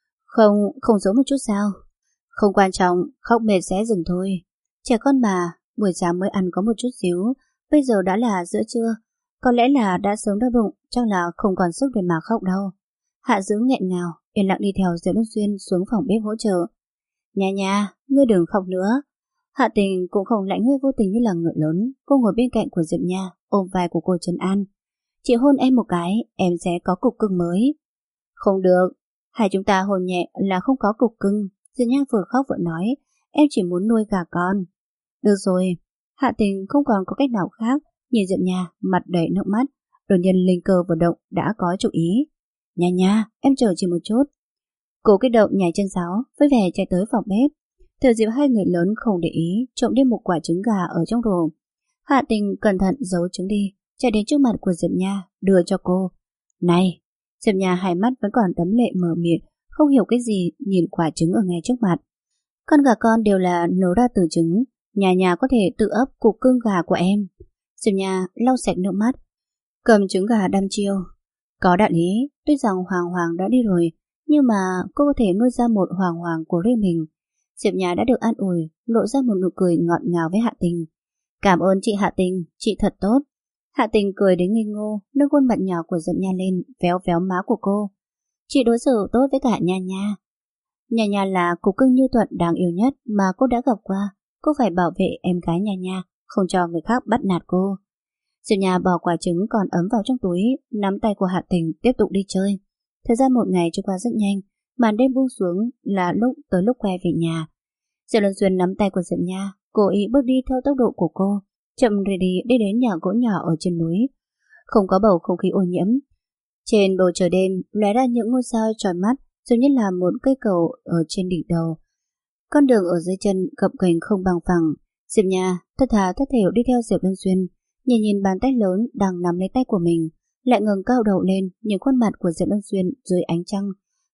Không giấu một chút sao? Không quan trọng, khóc mệt sẽ dừng thôi. Trẻ con mà, buổi sáng mới ăn có một chút xíu, bây giờ đã là giữa trưa, có lẽ là đã sớm đói bụng, chắc là không còn sức để mà khóc đâu. Hạ Dữ nghẹn ngào, yên lặng đi theo Diệp Lâm Xuyên xuống phòng bếp hỗ trợ. Nha nha, ngươi đừng khóc nữa. Hạ Tình cũng không lãnh ngươi vô tình như là người lớn, cô ngồi bên cạnh của Diệp Nha, ôm vai của cô trấn an. Chị hôn em một cái, em sẽ có cục cưng mới. Không được, hai chúng ta hôn nhẹ là không có cục cưng. Diệp Nha vừa khóc vừa nói, em chỉ muốn nuôi gà con. Được rồi, Hạ Tình không còn có cách nào khác, nhìn Diệp Nha mặt đầy nước mắt, đột nhiên linh cơ vừa động đã có chủ ý. Nha nha, em chờ chị một chút. Cô kích động nhảy chân sáo, với vẻ chạy tới phòng bếp. Thừa dịp hai người lớn không để ý, trộm đi một quả trứng gà ở trong rổ. Hạ Tình cẩn thận giấu trứng đi, chạy đến trước mặt của Diệp Nha, đưa cho cô. Này! Diệp Nha hai mắt vẫn còn đẫm lệ mở miệng, không hiểu cái gì, nhìn quả trứng ở ngay trước mặt. Con gà con đều là nấu ra từ trứng, nhà có thể tự ấp cục cưng gà của em. Diệp Nha lau sạch nước mắt, cầm trứng gà đăm chiêu. Có đạo lý, tuy rằng Hoàng Hoàng đã đi rồi, nhưng mà cô có thể nuôi ra một Hoàng Hoàng của riêng mình. Diệp Nha đã được an ủi, lộ ra một nụ cười ngọt ngào với Hạ Tình. Cảm ơn chị Hạ Tình, chị thật tốt. Hạ Tình cười đến ngây ngô, nâng khuôn mặt nhỏ của Diệp Nha lên, véo véo má của cô. Chị đối xử tốt với cả Nha Nha. Nha Nha là cục cưng nhu thuận đáng yêu nhất mà cô đã gặp qua. Cô phải bảo vệ em gái Nha Nha, không cho người khác bắt nạt cô. Diệp Nha bỏ quả trứng còn ấm vào trong túi, nắm tay của Hạ Tình tiếp tục đi chơi. Thời gian một ngày trôi qua rất nhanh, màn đêm buông xuống là tới lúc quay về nhà. Diệp Luân Xuyên nắm tay của Diệp Nha, cố ý bước đi theo tốc độ của cô, chậm rì đi đến nhà gỗ nhỏ ở trên núi. Không có bầu không khí ô nhiễm. Trên bầu trời đêm lóe ra những ngôi sao chói mắt, giống như là một cây cầu ở trên đỉnh đầu. Con đường ở dưới chân gập ghềnh không bằng phẳng. Diệp Nha thất thà thất thểu đi theo Diệp Luân Xuyên, nhìn bàn tay lớn đang nắm lấy tay của mình, lại ngẩng cao đầu lên nhìn khuôn mặt của Diệp Luân Xuyên dưới ánh trăng.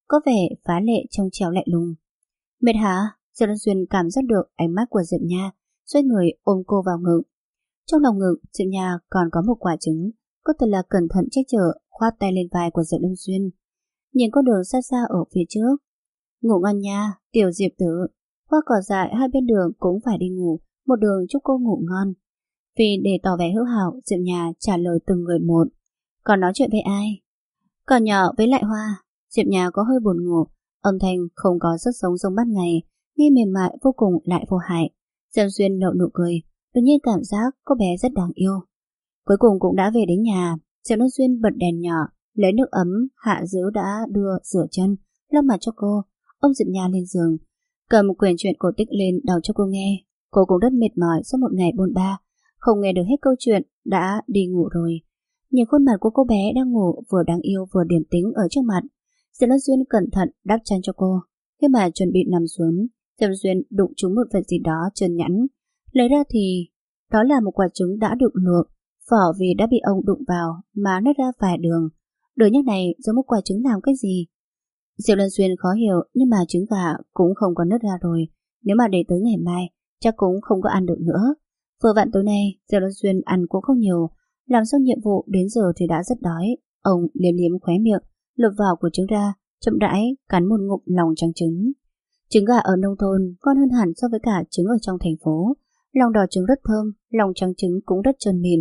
có vẻ phá lệ trong trẻo lạnh lùng. Mệt hả? Diệp Lân Xuyên cảm giác được ánh mắt của Diệp Nha, xoay người ôm cô vào ngực. Trong lòng ngực, Diệp Nha còn có một quả trứng, cô thật là cẩn thận che chở, khoát tay lên vai của Diệp Lân Xuyên. Nhìn con đường xa xa ở phía trước. Ngủ ngon nha, tiểu Diệp tử. Hoa cỏ dại hai bên đường cũng phải đi ngủ, một đường chúc cô ngủ ngon. Vì để tỏ vẻ hữu hảo, Diệp Nha trả lời từng người một. Còn nói chuyện với ai? Còn nhỏ với lại Hoa. Diệp Nha có hơi buồn ngủ, âm thanh không có sức sống giống ban ngày, nghe mềm mại vô cùng lại vô hại. Diệp Xuyên nở nụ cười, tự nhiên cảm giác cô bé rất đáng yêu. Cuối cùng cũng đã về đến nhà. Diệp Xuyên bật đèn nhỏ, lấy nước ấm Hạ Dữ đã đưa rửa chân, lau mặt cho cô. Ông Diệp Nha lên giường, cầm quyển truyện cổ tích lên đọc cho cô nghe. Cô cũng rất mệt mỏi sau một ngày bôn ba, không nghe được hết câu chuyện đã đi ngủ rồi. Nhìn khuôn mặt của cô bé đang ngủ vừa đáng yêu vừa điềm tĩnh ở trước mặt, Diệp Xuyên cẩn thận đắp chăn cho cô. Khi mà chuẩn bị nằm xuống, Diệp Xuyên đụng trúng một vật gì đó trơn nhẵn, lấy ra thì đó là một quả trứng đã được luộc, vỏ vì đã bị ông đụng vào mà nứt ra vài đường. Đứa nhóc này giống một quả trứng làm cái gì? Diệp Lân Xuyên khó hiểu, nhưng mà trứng gà cũng không có nứt ra rồi, nếu mà để tới ngày mai chắc cũng không có ăn được nữa. Vừa vặn tối nay Diệp Lân Xuyên ăn cũng không nhiều, làm xong nhiệm vụ đến giờ thì đã rất đói. Ông liếm liếm khóe miệng, lột vỏ của trứng ra, chậm rãi cắn một ngụm lòng trắng trứng. Trứng gà ở nông thôn ngon hơn hẳn so với cả trứng ở trong thành phố. Lòng đỏ trứng rất thơm, lòng trắng trứng cũng rất trơn mịn.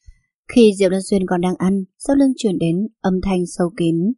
Khi Diệp Lân Xuyên còn đang ăn, sau lưng chuyển đến âm thanh sâu kín.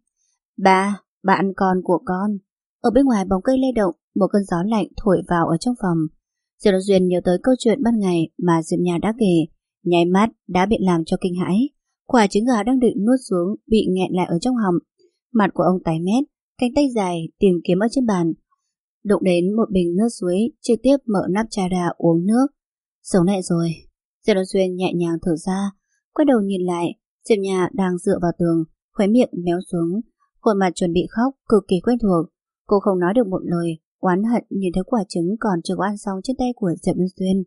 Ba ăn con của con. Ở bên ngoài bóng cây lay động, một cơn gió lạnh thổi vào ở trong phòng. Diệp Lân Xuyên nhớ tới câu chuyện ban ngày mà Diệp Nha đã kể, nháy mắt đã bị làm cho kinh hãi. Quả trứng gà đang định nuốt xuống bị nghẹn lại ở trong họng. Mặt của ông tái mét, cánh tay dài tìm kiếm ở trên bàn, đụng đến một bình nước suối, trực tiếp mở nắp chai ra uống nước. Sống lại rồi. Diệp Lân Xuyên nhẹ nhàng thở ra, quay đầu nhìn lại, Diệp Nha đang dựa vào tường, khóe miệng méo xuống, khuôn mặt chuẩn bị khóc cực kỳ quen thuộc. Cô không nói được một lời, oán hận nhìn thấy quả trứng còn chưa có ăn xong trên tay của Diệp Lân Xuyên.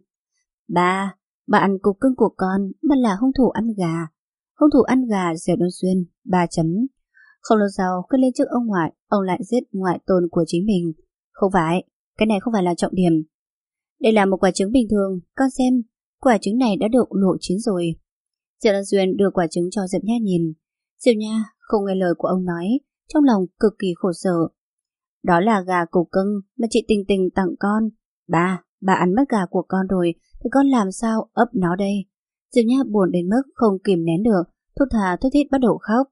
Ba ăn cục cưng của con, mà là hung thủ ăn gà. Hung thủ ăn gà Diệp Lân Xuyên, 3 chấm. Không lâu sau, khi lên trước ông ngoại, ông lại giết ngoại tôn của chính mình. Không phải, cái này không phải là trọng điểm. Đây là một quả trứng bình thường, con xem, quả trứng này đã được luộc chín rồi. Diệp Lân Xuyên đưa quả trứng cho Diệp Nha nhìn. Diệp Nha không nghe lời của ông nói, trong lòng cực kỳ khổ sở. Đó là gà cục cưng mà chị Tình Tình tặng con. Bà ăn mất gà của con rồi, thì con làm sao ấp nó đây? Diệp Nha buồn đến mức không kìm nén được, thút thà thút thít bắt đầu khóc.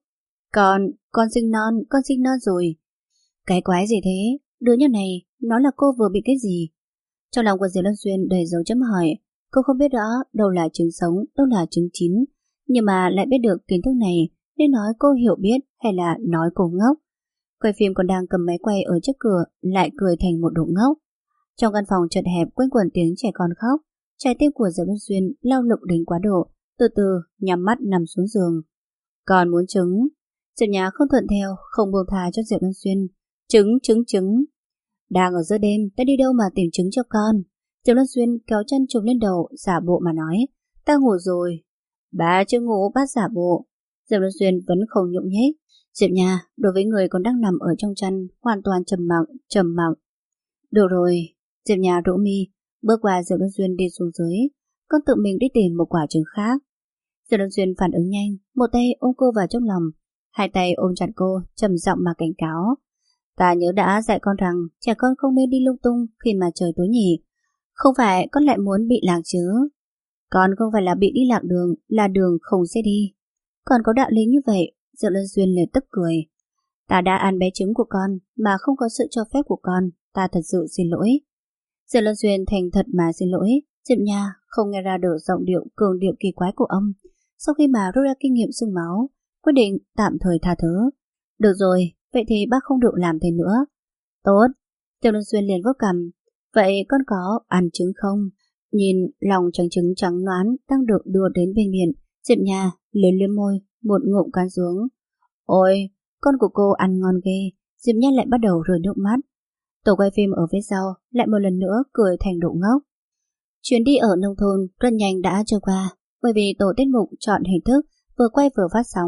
Con sinh non rồi. Cái quái gì thế? Đứa nhỏ này, nó là cô vừa bị cái gì? Trong lòng của Diệp Lân Xuyên đầy dấu chấm hỏi. Cô không biết rõ đâu là trứng sống, đâu là trứng chín, nhưng mà lại biết được kiến thức này, nên nói cô hiểu biết hay là nói cô ngốc. Quay phim còn đang cầm máy quay ở trước cửa, lại cười thành một độ ngốc. Trong căn phòng chật hẹp quanh quẩn tiếng trẻ con khóc, trái tim của Diệp Lân Xuyên lao lực đến quá độ, từ từ nhắm mắt nằm xuống giường. Còn muốn trứng? Diệp Nhà không thuận theo, không buông tha cho Diệp Lân Xuyên. Trứng. Đang ở giữa đêm, ta đi đâu mà tìm trứng cho con? Diệp Lân Xuyên kéo chân trùm lên đầu, giả bộ mà nói, ta ngủ rồi. Bà chưa ngủ, bác giả bộ. Diệp Lân Xuyên vẫn không nhúc nhích. Diệp Nhà đối với người còn đang nằm ở trong chăn hoàn toàn trầm mặc. Được rồi. Diệp Nhà rũ mi, bước qua Diệp Lân Xuyên đi xuống dưới. Con tự mình đi tìm một quả trứng khác. Diệp Lân Xuyên phản ứng nhanh, một tay ôm cô vào trong lòng, hai tay ôm chặt cô, trầm giọng mà cảnh cáo. Ta nhớ đã dạy con rằng trẻ con không nên đi lung tung khi mà trời tối nhỉ. Không phải con lại muốn bị lạc chứ? Con không phải là bị đi lạc đường, là đường không sẽ đi. Còn có đạo lý như vậy? Diệp Lân Xuyên liền tức cười. Ta đã ăn bé trứng của con mà không có sự cho phép của con, ta thật sự xin lỗi. Diệp Lân Xuyên thành thật mà xin lỗi. Diệp Nha không nghe ra được giọng điệu cường điệu kỳ quái của ông. Sau khi mà rút ra kinh nghiệm xương máu, quyết định tạm thời tha thứ. Được rồi, vậy thì bác không được làm thế nữa. Tốt. Diệp Lân Xuyên liền vuốt cằm. Vậy con có ăn trứng không? Nhìn lòng trắng trứng trắng nõn đang được đưa đến bên miệng, Diệp Nha liếm liếm môi, một ngụm cắn xuống. Ôi, con của cô ăn ngon ghê. Diệp Nha lại bắt đầu rơi nước mắt. Tổ quay phim ở phía sau lại một lần nữa cười thành độ ngốc. Chuyến đi ở nông thôn rất nhanh đã trôi qua, bởi vì tổ tiết mục chọn hình thức vừa quay vừa phát sóng,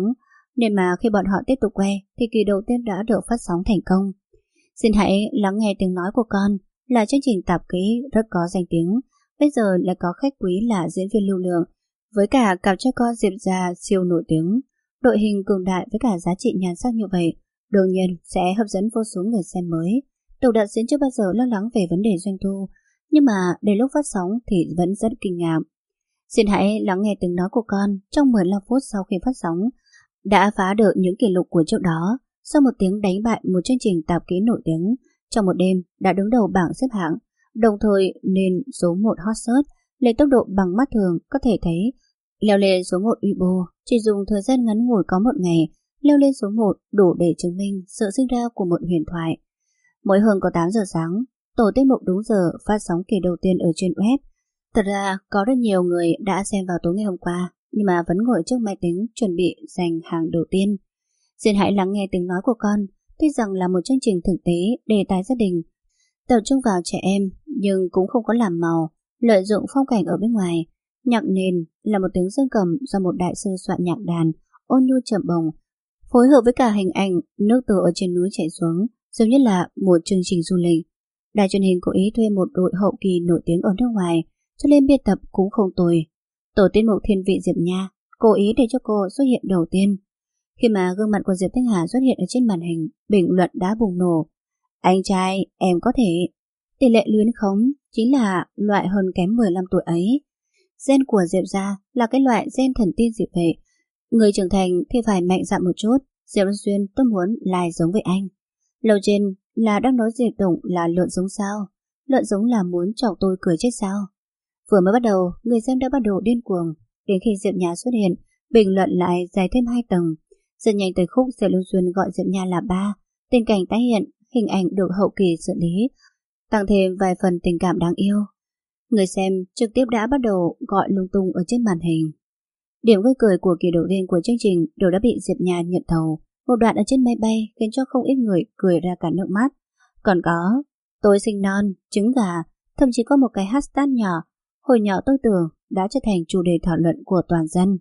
nên mà khi bọn họ tiếp tục quay thì kỳ đầu tiên đã được phát sóng thành công. Xin hãy lắng nghe tiếng nói của con là chương trình tạp kỹ rất có danh tiếng. Bây giờ lại có khách quý là diễn viên lưu lượng, với cả cặp cha con Diệp gia siêu nổi tiếng. Đội hình cường đại với cả giá trị nhan sắc như vậy đương nhiên sẽ hấp dẫn vô số người xem mới. Tổ đạo diễn chưa bao giờ lo lắng về vấn đề doanh thu, nhưng mà đến lúc phát sóng thì vẫn rất kinh ngạc. Xin hãy lắng nghe tiếng nói của con trong 15 phút sau khi phát sóng đã phá được những kỷ lục của trước đó. Sau một tiếng đánh bại một chương trình tạp kỹ nổi tiếng, trong một đêm đã đứng đầu bảng xếp hạng, đồng thời nên số 1 hot search lấy tốc độ bằng mắt thường có thể thấy. Leo lên số 1 Weibo chỉ dùng thời gian ngắn ngủi có một ngày, leo lên số 1 đủ để chứng minh sự sinh ra của một huyền thoại. Mỗi hơn có 8 giờ sáng, tổ tiết mục đúng giờ phát sóng kỳ đầu tiên ở trên web. Thật ra có rất nhiều người đã xem vào tối ngày hôm qua, nhưng mà vẫn ngồi trước máy tính chuẩn bị giành hàng đầu tiên. Xin hãy lắng nghe tiếng nói của con. Tuy rằng là một chương trình thực tế đề tài gia đình, tập trung vào trẻ em, nhưng cũng không có làm màu, lợi dụng phong cảnh ở bên ngoài. Nhạc nền là một tiếng dương cầm do một đại sư soạn nhạc đàn ôn nhu trầm bồng, phối hợp với cả hình ảnh nước từ ở trên núi chảy xuống, giống như là một chương trình du lịch. Đài truyền hình cố ý thuê một đội hậu kỳ nổi tiếng ở nước ngoài, cho nên biên tập cũng không tồi. Tổ tiết mục thiên vị Diệp Nha cố ý để cho cô xuất hiện đầu tiên. Khi mà gương mặt của Diệp Thanh Hà xuất hiện ở trên màn hình, bình luận đã bùng nổ. Anh trai, em có thể. Tỷ lệ luyến khống chính là loại hơn kém 15 tuổi ấy. Gen của Diệp gia là cái loại gen thần tiên Diệp vậy. Người trưởng thành thì phải mạnh dạn một chút. Diệp Luân Xuyên tôi muốn lai giống với anh. Lầu trên là đang nói Diệp Tổng là lợn giống sao? Lợn giống là muốn chọc tôi cười chết sao? Vừa mới bắt đầu, người xem đã bắt đầu điên cuồng. Đến khi Diệp Nha xuất hiện, bình luận lại dài thêm 2 tầng. Rất nhanh tới khúc Diệp Luân Xuyên gọi Diệp Nha là ba. Tình cảnh tái hiện, hình ảnh được hậu kỳ xử lý, tăng thêm vài phần tình cảm đáng yêu. Người xem trực tiếp đã bắt đầu gọi lung tung ở trên màn hình. Điểm gây cười của kỳ đầu tiên của chương trình đều đã bị Diệp Nha nhận thầu. Một đoạn ở trên máy bay khiến cho không ít người cười ra cả nước mắt. Còn có tôi sinh non, trứng gà, thậm chí có một cái hashtag nhỏ hồi nhỏ tôi tưởng đã trở thành chủ đề thảo luận của toàn dân.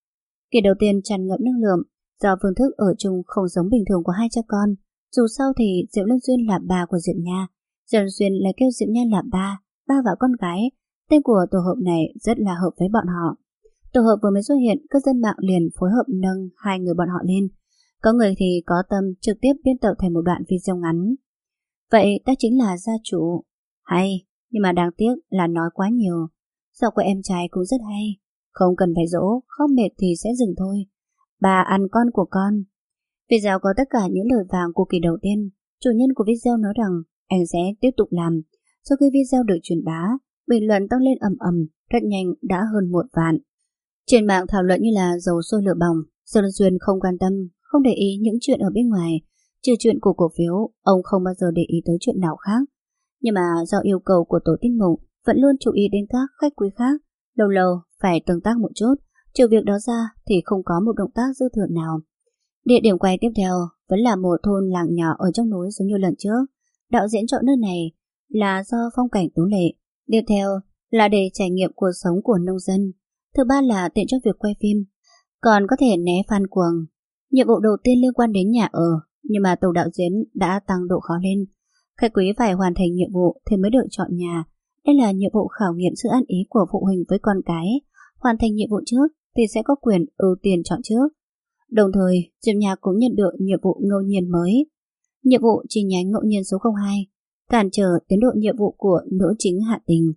Kỳ đầu tiên tràn ngập năng lượng do phương thức ở chung không giống bình thường của hai cha con. Dù sao thì Diệp Luân Xuyên là bà của Diệp Nha, Diệp Luân Xuyên lại kêu Diệp Nha là ba và con gái. Tên của tổ hợp này rất là hợp với bọn họ. Tổ hợp vừa mới xuất hiện, các dân mạng liền phối hợp nâng hai người bọn họ lên. Có người thì có tâm trực tiếp biên tập thành một đoạn video ngắn. Vậy ta chính là gia chủ. Hay, nhưng mà đáng tiếc là nói quá nhiều. Giọng của em trai cũng rất hay. Không cần phải dỗ, không mệt thì sẽ dừng thôi. Bà ăn con của con. Video có tất cả những lời vàng của kỳ đầu tiên. Chủ nhân của video nói rằng anh sẽ tiếp tục làm. Sau khi video được truyền bá, bình luận tăng lên ầm ầm, rất nhanh đã hơn 1 vạn. Trên mạng thảo luận như là dầu sôi lửa bỏng. Diệp Luân Xuyên không quan tâm, không để ý những chuyện ở bên ngoài. Trừ chuyện của cổ phiếu, ông không bao giờ để ý tới chuyện nào khác. Nhưng mà do yêu cầu của tổ tiết mục, vẫn luôn chú ý đến các khách quý khác. Lâu lâu phải tương tác một chút. Trừ việc đó ra thì không có một động tác dư thừa nào. Địa điểm quay tiếp theo vẫn là một thôn làng nhỏ ở trong núi giống như lần trước. Đạo diễn chọn nơi này là do phong cảnh tú lệ. Tiếp theo là để trải nghiệm cuộc sống của nông dân. Thứ ba là tiện cho việc quay phim, còn có thể né fan cuồng. Nhiệm vụ đầu tiên liên quan đến nhà ở, nhưng mà tổ đạo diễn đã tăng độ khó lên. Khách quý phải hoàn thành nhiệm vụ thì mới được chọn nhà. Đây là nhiệm vụ khảo nghiệm sự ăn ý của phụ huynh với con cái. Hoàn thành nhiệm vụ trước thì sẽ có quyền ưu tiên chọn trước. Đồng thời, Diệp Nha cũng nhận được nhiệm vụ ngẫu nhiên mới. Nhiệm vụ chi nhánh ngẫu nhiên số 02, cản trở tiến độ nhiệm vụ của nữ chính Hạ Tình.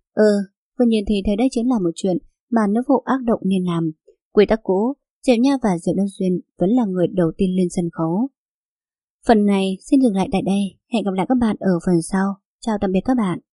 Vừa nhìn thì thấy đây chính là một chuyện mà nữ phụ ác động nên làm. Quy tắc cũ, Diệp Nha và Diệp Luân Xuyên vẫn là người đầu tiên lên sân khấu. Phần này xin dừng lại tại đây. Hẹn gặp lại các bạn ở phần sau. Chào tạm biệt các bạn.